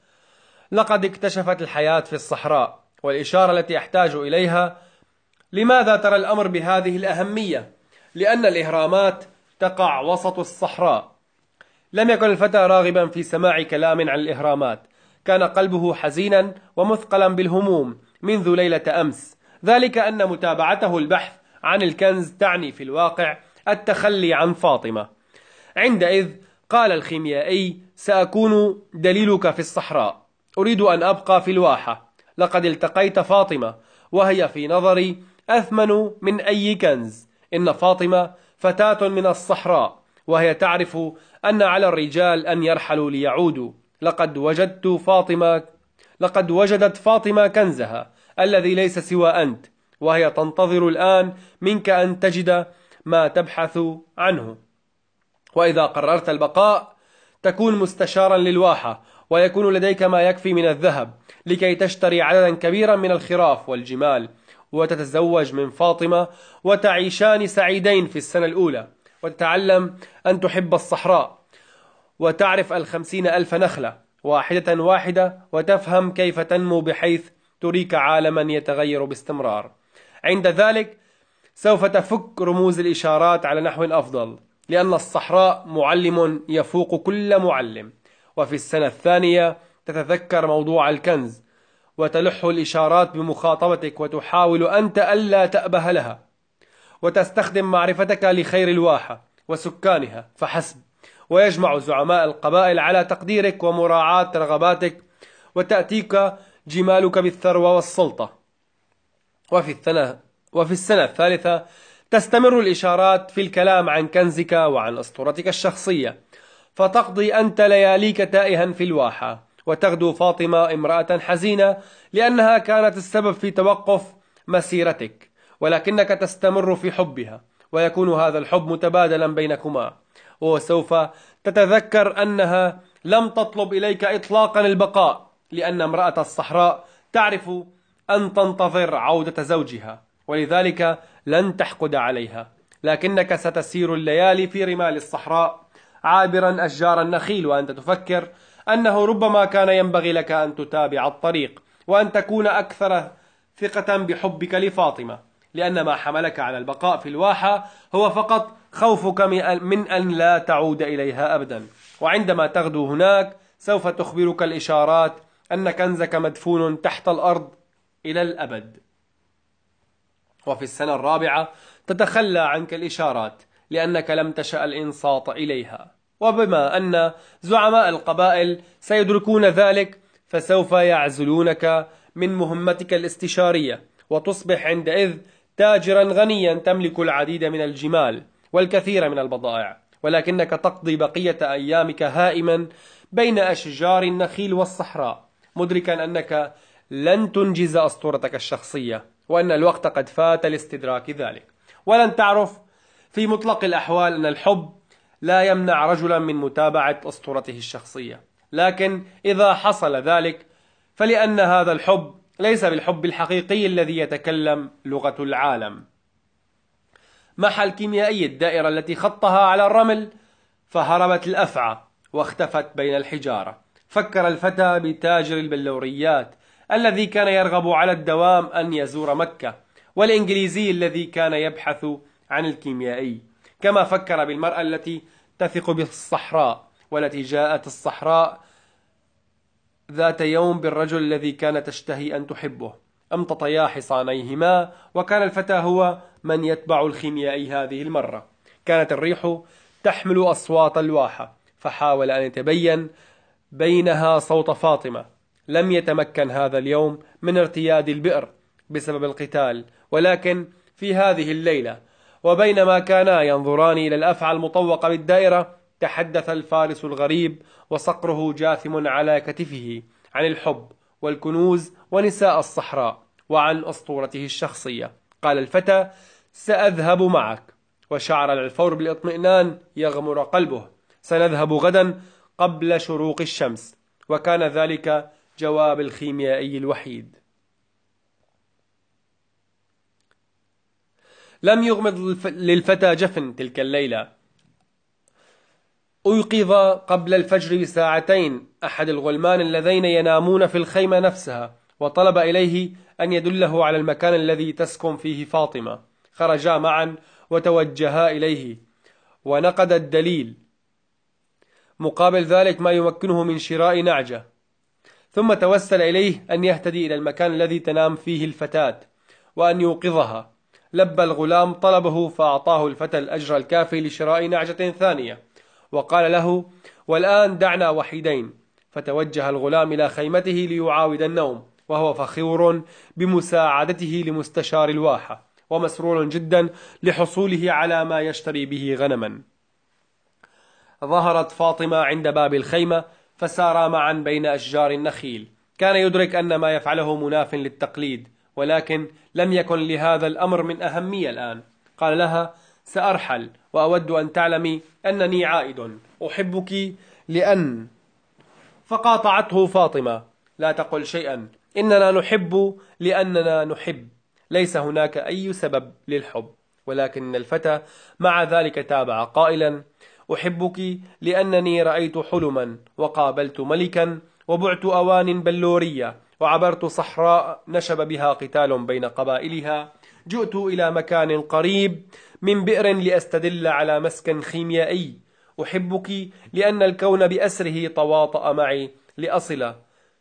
لقد اكتشفت الحياة في الصحراء، والإشارة التي أحتاج إليها: لماذا ترى الأمر بهذه الأهمية؟ لأن الإهرامات تقع وسط الصحراء. لم يكن الفتى راغبا في سماع كلام عن الإهرامات، كان قلبه حزينا ومثقلا بالهموم منذ ليلة أمس، ذلك أن متابعته البحث عن الكنز تعني في الواقع التخلي عن فاطمة. عندئذ قال الخيميائي: سأكون دليلك في الصحراء، أريد أن أبقى في الواحة. لقد التقيت فاطمة، وهي في نظري أثمن من أي كنز. إن فاطمة فتاة من الصحراء، وهي تعرف أن على الرجال أن يرحلوا ليعودوا. لقد وجدت فاطمة لقد وجدت فاطمة كنزها الذي ليس سوى أنت، وهي تنتظر الآن منك أن تجد ما تبحث عنه. وإذا قررت البقاء تكون مستشارا للواحة، ويكون لديك ما يكفي من الذهب لكي تشتري عددا كبيرا من الخراف والجمال، وتتزوج من فاطمة، وتعيشان سعيدين في السنة الأولى، وتتعلم أن تحب الصحراء، وتعرف الخمسين ألف نخلة واحدة واحدة، وتفهم كيف تنمو بحيث تريك عالما يتغير باستمرار. عند ذلك سوف تفك رموز الإشارات على نحو أفضل، لأن الصحراء معلم يفوق كل معلم. وفي السنة الثانية تتذكر موضوع الكنز، وتلح الإشارات بمخاطبتك، وتحاول أنت ألا تأبه لها، وتستخدم معرفتك لخير الواحة وسكانها فحسب. ويجمع زعماء القبائل على تقديرك ومراعاة رغباتك، وتأتيك جمالك بالثروة والسلطة. وفي السنة وفي السنة الثالثة تستمر الإشارات في الكلام عن كنزك وعن أسطورتك الشخصية، فتقضي أنت لياليك تائها في الواحة، وتغدو فاطمة امرأة حزينة لأنها كانت السبب في توقف مسيرتك، ولكنك تستمر في حبها، ويكون هذا الحب متبادلا بينكما. وسوف تتذكر أنها لم تطلب إليك إطلاقا البقاء، لأن امرأة الصحراء تعرف أن تنتظر عودة زوجها، ولذلك لن تحقد عليها. لكنك ستسير الليالي في رمال الصحراء عابرا أشجار النخيل، وأنت تفكر أنه ربما كان ينبغي لك أن تتابع الطريق، وأن تكون أكثر ثقة بحبك لفاطمة، لأن ما حملك على البقاء في الواحة هو فقط خوفك من أن لا تعود إليها أبدا. وعندما تغدو هناك سوف تخبرك الإشارات أن كنزك مدفون تحت الأرض إلى الأبد. وفي السنة الرابعة تتخلى عنك الإشارات، لأنك لم تشأ الإنصات إليها. وبما أن زعماء القبائل سيدركون ذلك، فسوف يعزلونك من مهمتك الاستشارية، وتصبح عندئذ تاجرا غنيا تملك العديد من الجمال والكثير من البضائع، ولكنك تقضي بقية أيامك هائما بين أشجار النخيل والصحراء، مدركا أنك لن تنجز أسطورتك الشخصية، وأن الوقت قد فات لاستدراك ذلك. ولن تعرف في مطلق الأحوال أن الحب لا يمنع رجلا من متابعة أسطورته الشخصية، لكن إذا حصل ذلك فلأن هذا الحب ليس بالحب الحقيقي الذي يتكلم لغة العالم. محى الكيميائي الدائرة التي خطها على الرمل، فهربت الأفعى واختفت بين الحجارة. فكر الفتى بتاجر البلوريات الذي كان يرغب على الدوام أن يزور مكة، والإنجليزي الذي كان يبحث عن الكيميائي، كما فكر بالمرأة التي تثق بالصحراء، والتي جاءت الصحراء ذات يوم بالرجل الذي كانت تشتهي أن تحبه. امتطيا حصانيهما، وكان الفتى هو من يتبع الخيميائي هذه المرة. كانت الريح تحمل أصوات الواحة، فحاول أن يتبين بينها صوت فاطمة. لم يتمكن هذا اليوم من ارتياد البئر بسبب القتال، ولكن في هذه الليلة وبينما كانا ينظران إلى الأفعى المطوقة بالدائرة، تحدث الفارس الغريب وصقره جاثم على كتفه عن الحب والكنوز ونساء الصحراء وعن أسطورته الشخصية. قال الفتى: سأذهب معك. وشعر الفور بالاطمئنان يغمر قلبه. سنذهب غدا قبل شروق الشمس. وكان ذلك جواب الخيميائي الوحيد. لم يغمض للفتى جفن تلك الليلة. أيقظ قبل الفجر بساعتين أحد الغلمان اللذين ينامون في الخيمة نفسها، وطلب إليه أن يدله على المكان الذي تسكن فيه فاطمة. خرجا معا وتوجها إليه، ونقد الدليل مقابل ذلك ما يمكنه من شراء نعجة، ثم توسل إليه أن يهتدي إلى المكان الذي تنام فيه الفتاة وأن يوقظها. لبى الغلام طلبه، فأعطاه الفتى الأجر الكافي لشراء نعجة ثانية، وقال له: والآن دعنا وحيدين. فتوجه الغلام إلى خيمته ليعاود النوم، وهو فخور بمساعدته لمستشار الواحة، ومسرور جدا لحصوله على ما يشتري به غنما. ظهرت فاطمة عند باب الخيمة، فسارا معا بين أشجار النخيل. كان يدرك أن ما يفعله مناف للتقليد، ولكن لم يكن لهذا الأمر من أهمية الآن. قال لها: سأرحل، وأود أن تعلمي أنني عائد، أحبك لأن. فقاطعته فاطمة: لا تقل شيئا، إننا نحب لأننا نحب، ليس هناك أي سبب للحب. ولكن الفتى مع ذلك تابع قائلا: أحبك لأنني رأيت حلما، وقابلت ملكا، وبعت أوان بلورية، وعبرت صحراء نشب بها قتال بين قبائلها، جئت إلى مكان قريب من بئر لأستدل على مسكن خيميائي. أحبك لأن الكون بأسره تواطأ معي لأصل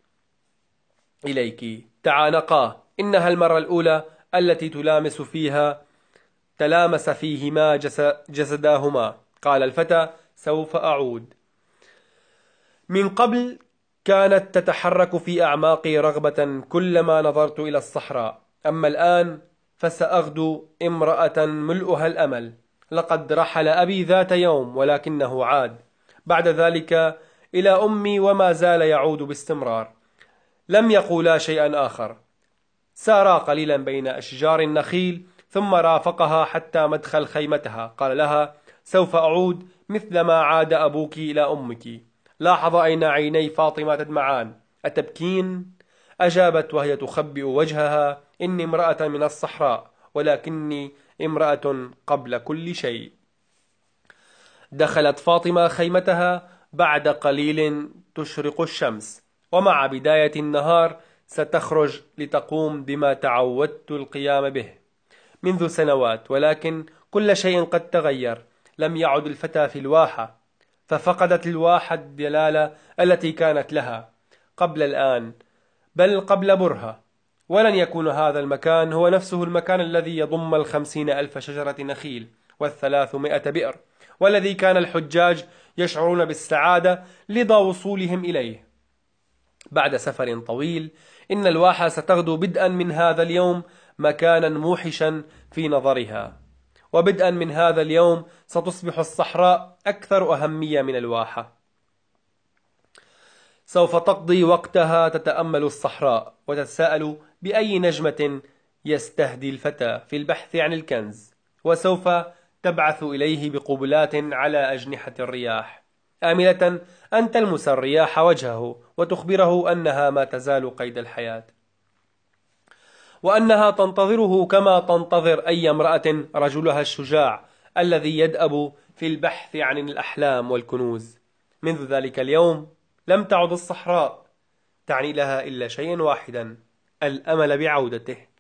إليك. تعانقا، إنها المرة الأولى التي تلامس فيها تلامس فيهما جسداهما. قال الفتى: سوف أعود. من قبل كانت تتحرك في أعماقي رغبة كلما نظرت إلى الصحراء، أما الآن فسأغدو امرأة ملؤها الأمل. لقد رحل أبي ذات يوم، ولكنه عاد بعد ذلك إلى أمي، وما زال يعود باستمرار. لم يقولا شيئا آخر. سارا قليلا بين أشجار النخيل، ثم رافقها حتى مدخل خيمتها. قال لها: سوف أعود مثلما عاد أبوك إلى أمك. لاحظ أين عيني فاطمة تدمعان. أتبكين؟ أجابت وهي تخبئ وجهها: إني امرأة من الصحراء، ولكني امرأة قبل كل شيء. دخلت فاطمة خيمتها بعد قليل تشرق الشمس، ومع بداية النهار ستخرج لتقوم بما تعودت القيام به منذ سنوات. ولكن كل شيء قد تغير. لم يعد الفتى في الواحة، ففقدت الواحة الدلالة التي كانت لها قبل الآن، بل قبل برهة. ولن يكون هذا المكان هو نفسه المكان الذي يضم الخمسين ألف شجرة نخيل والثلاثمائة بئر، والذي كان الحجاج يشعرون بالسعادة لدى وصولهم إليه. بعد سفر طويل، إن الواحة ستغدو بدءا من هذا اليوم مكانا موحشا في نظرها، وبدءا من هذا اليوم ستصبح الصحراء أكثر أهمية من الواحة. سوف تقضي وقتها تتأمل الصحراء وتتساءل بأي نجمة يستهدي الفتى في البحث عن الكنز، وسوف تبعث إليه بقبلات على أجنحة الرياح، آملة أن تلمس الرياح وجهه وتخبره أنها ما تزال قيد الحياة، وأنها تنتظره كما تنتظر أي امرأة رجلها الشجاع الذي يدأب في البحث عن الأحلام والكنوز. منذ ذلك اليوم لم تعد الصحراء تعني لها إلا شيئا واحدا: الأمل بعودته.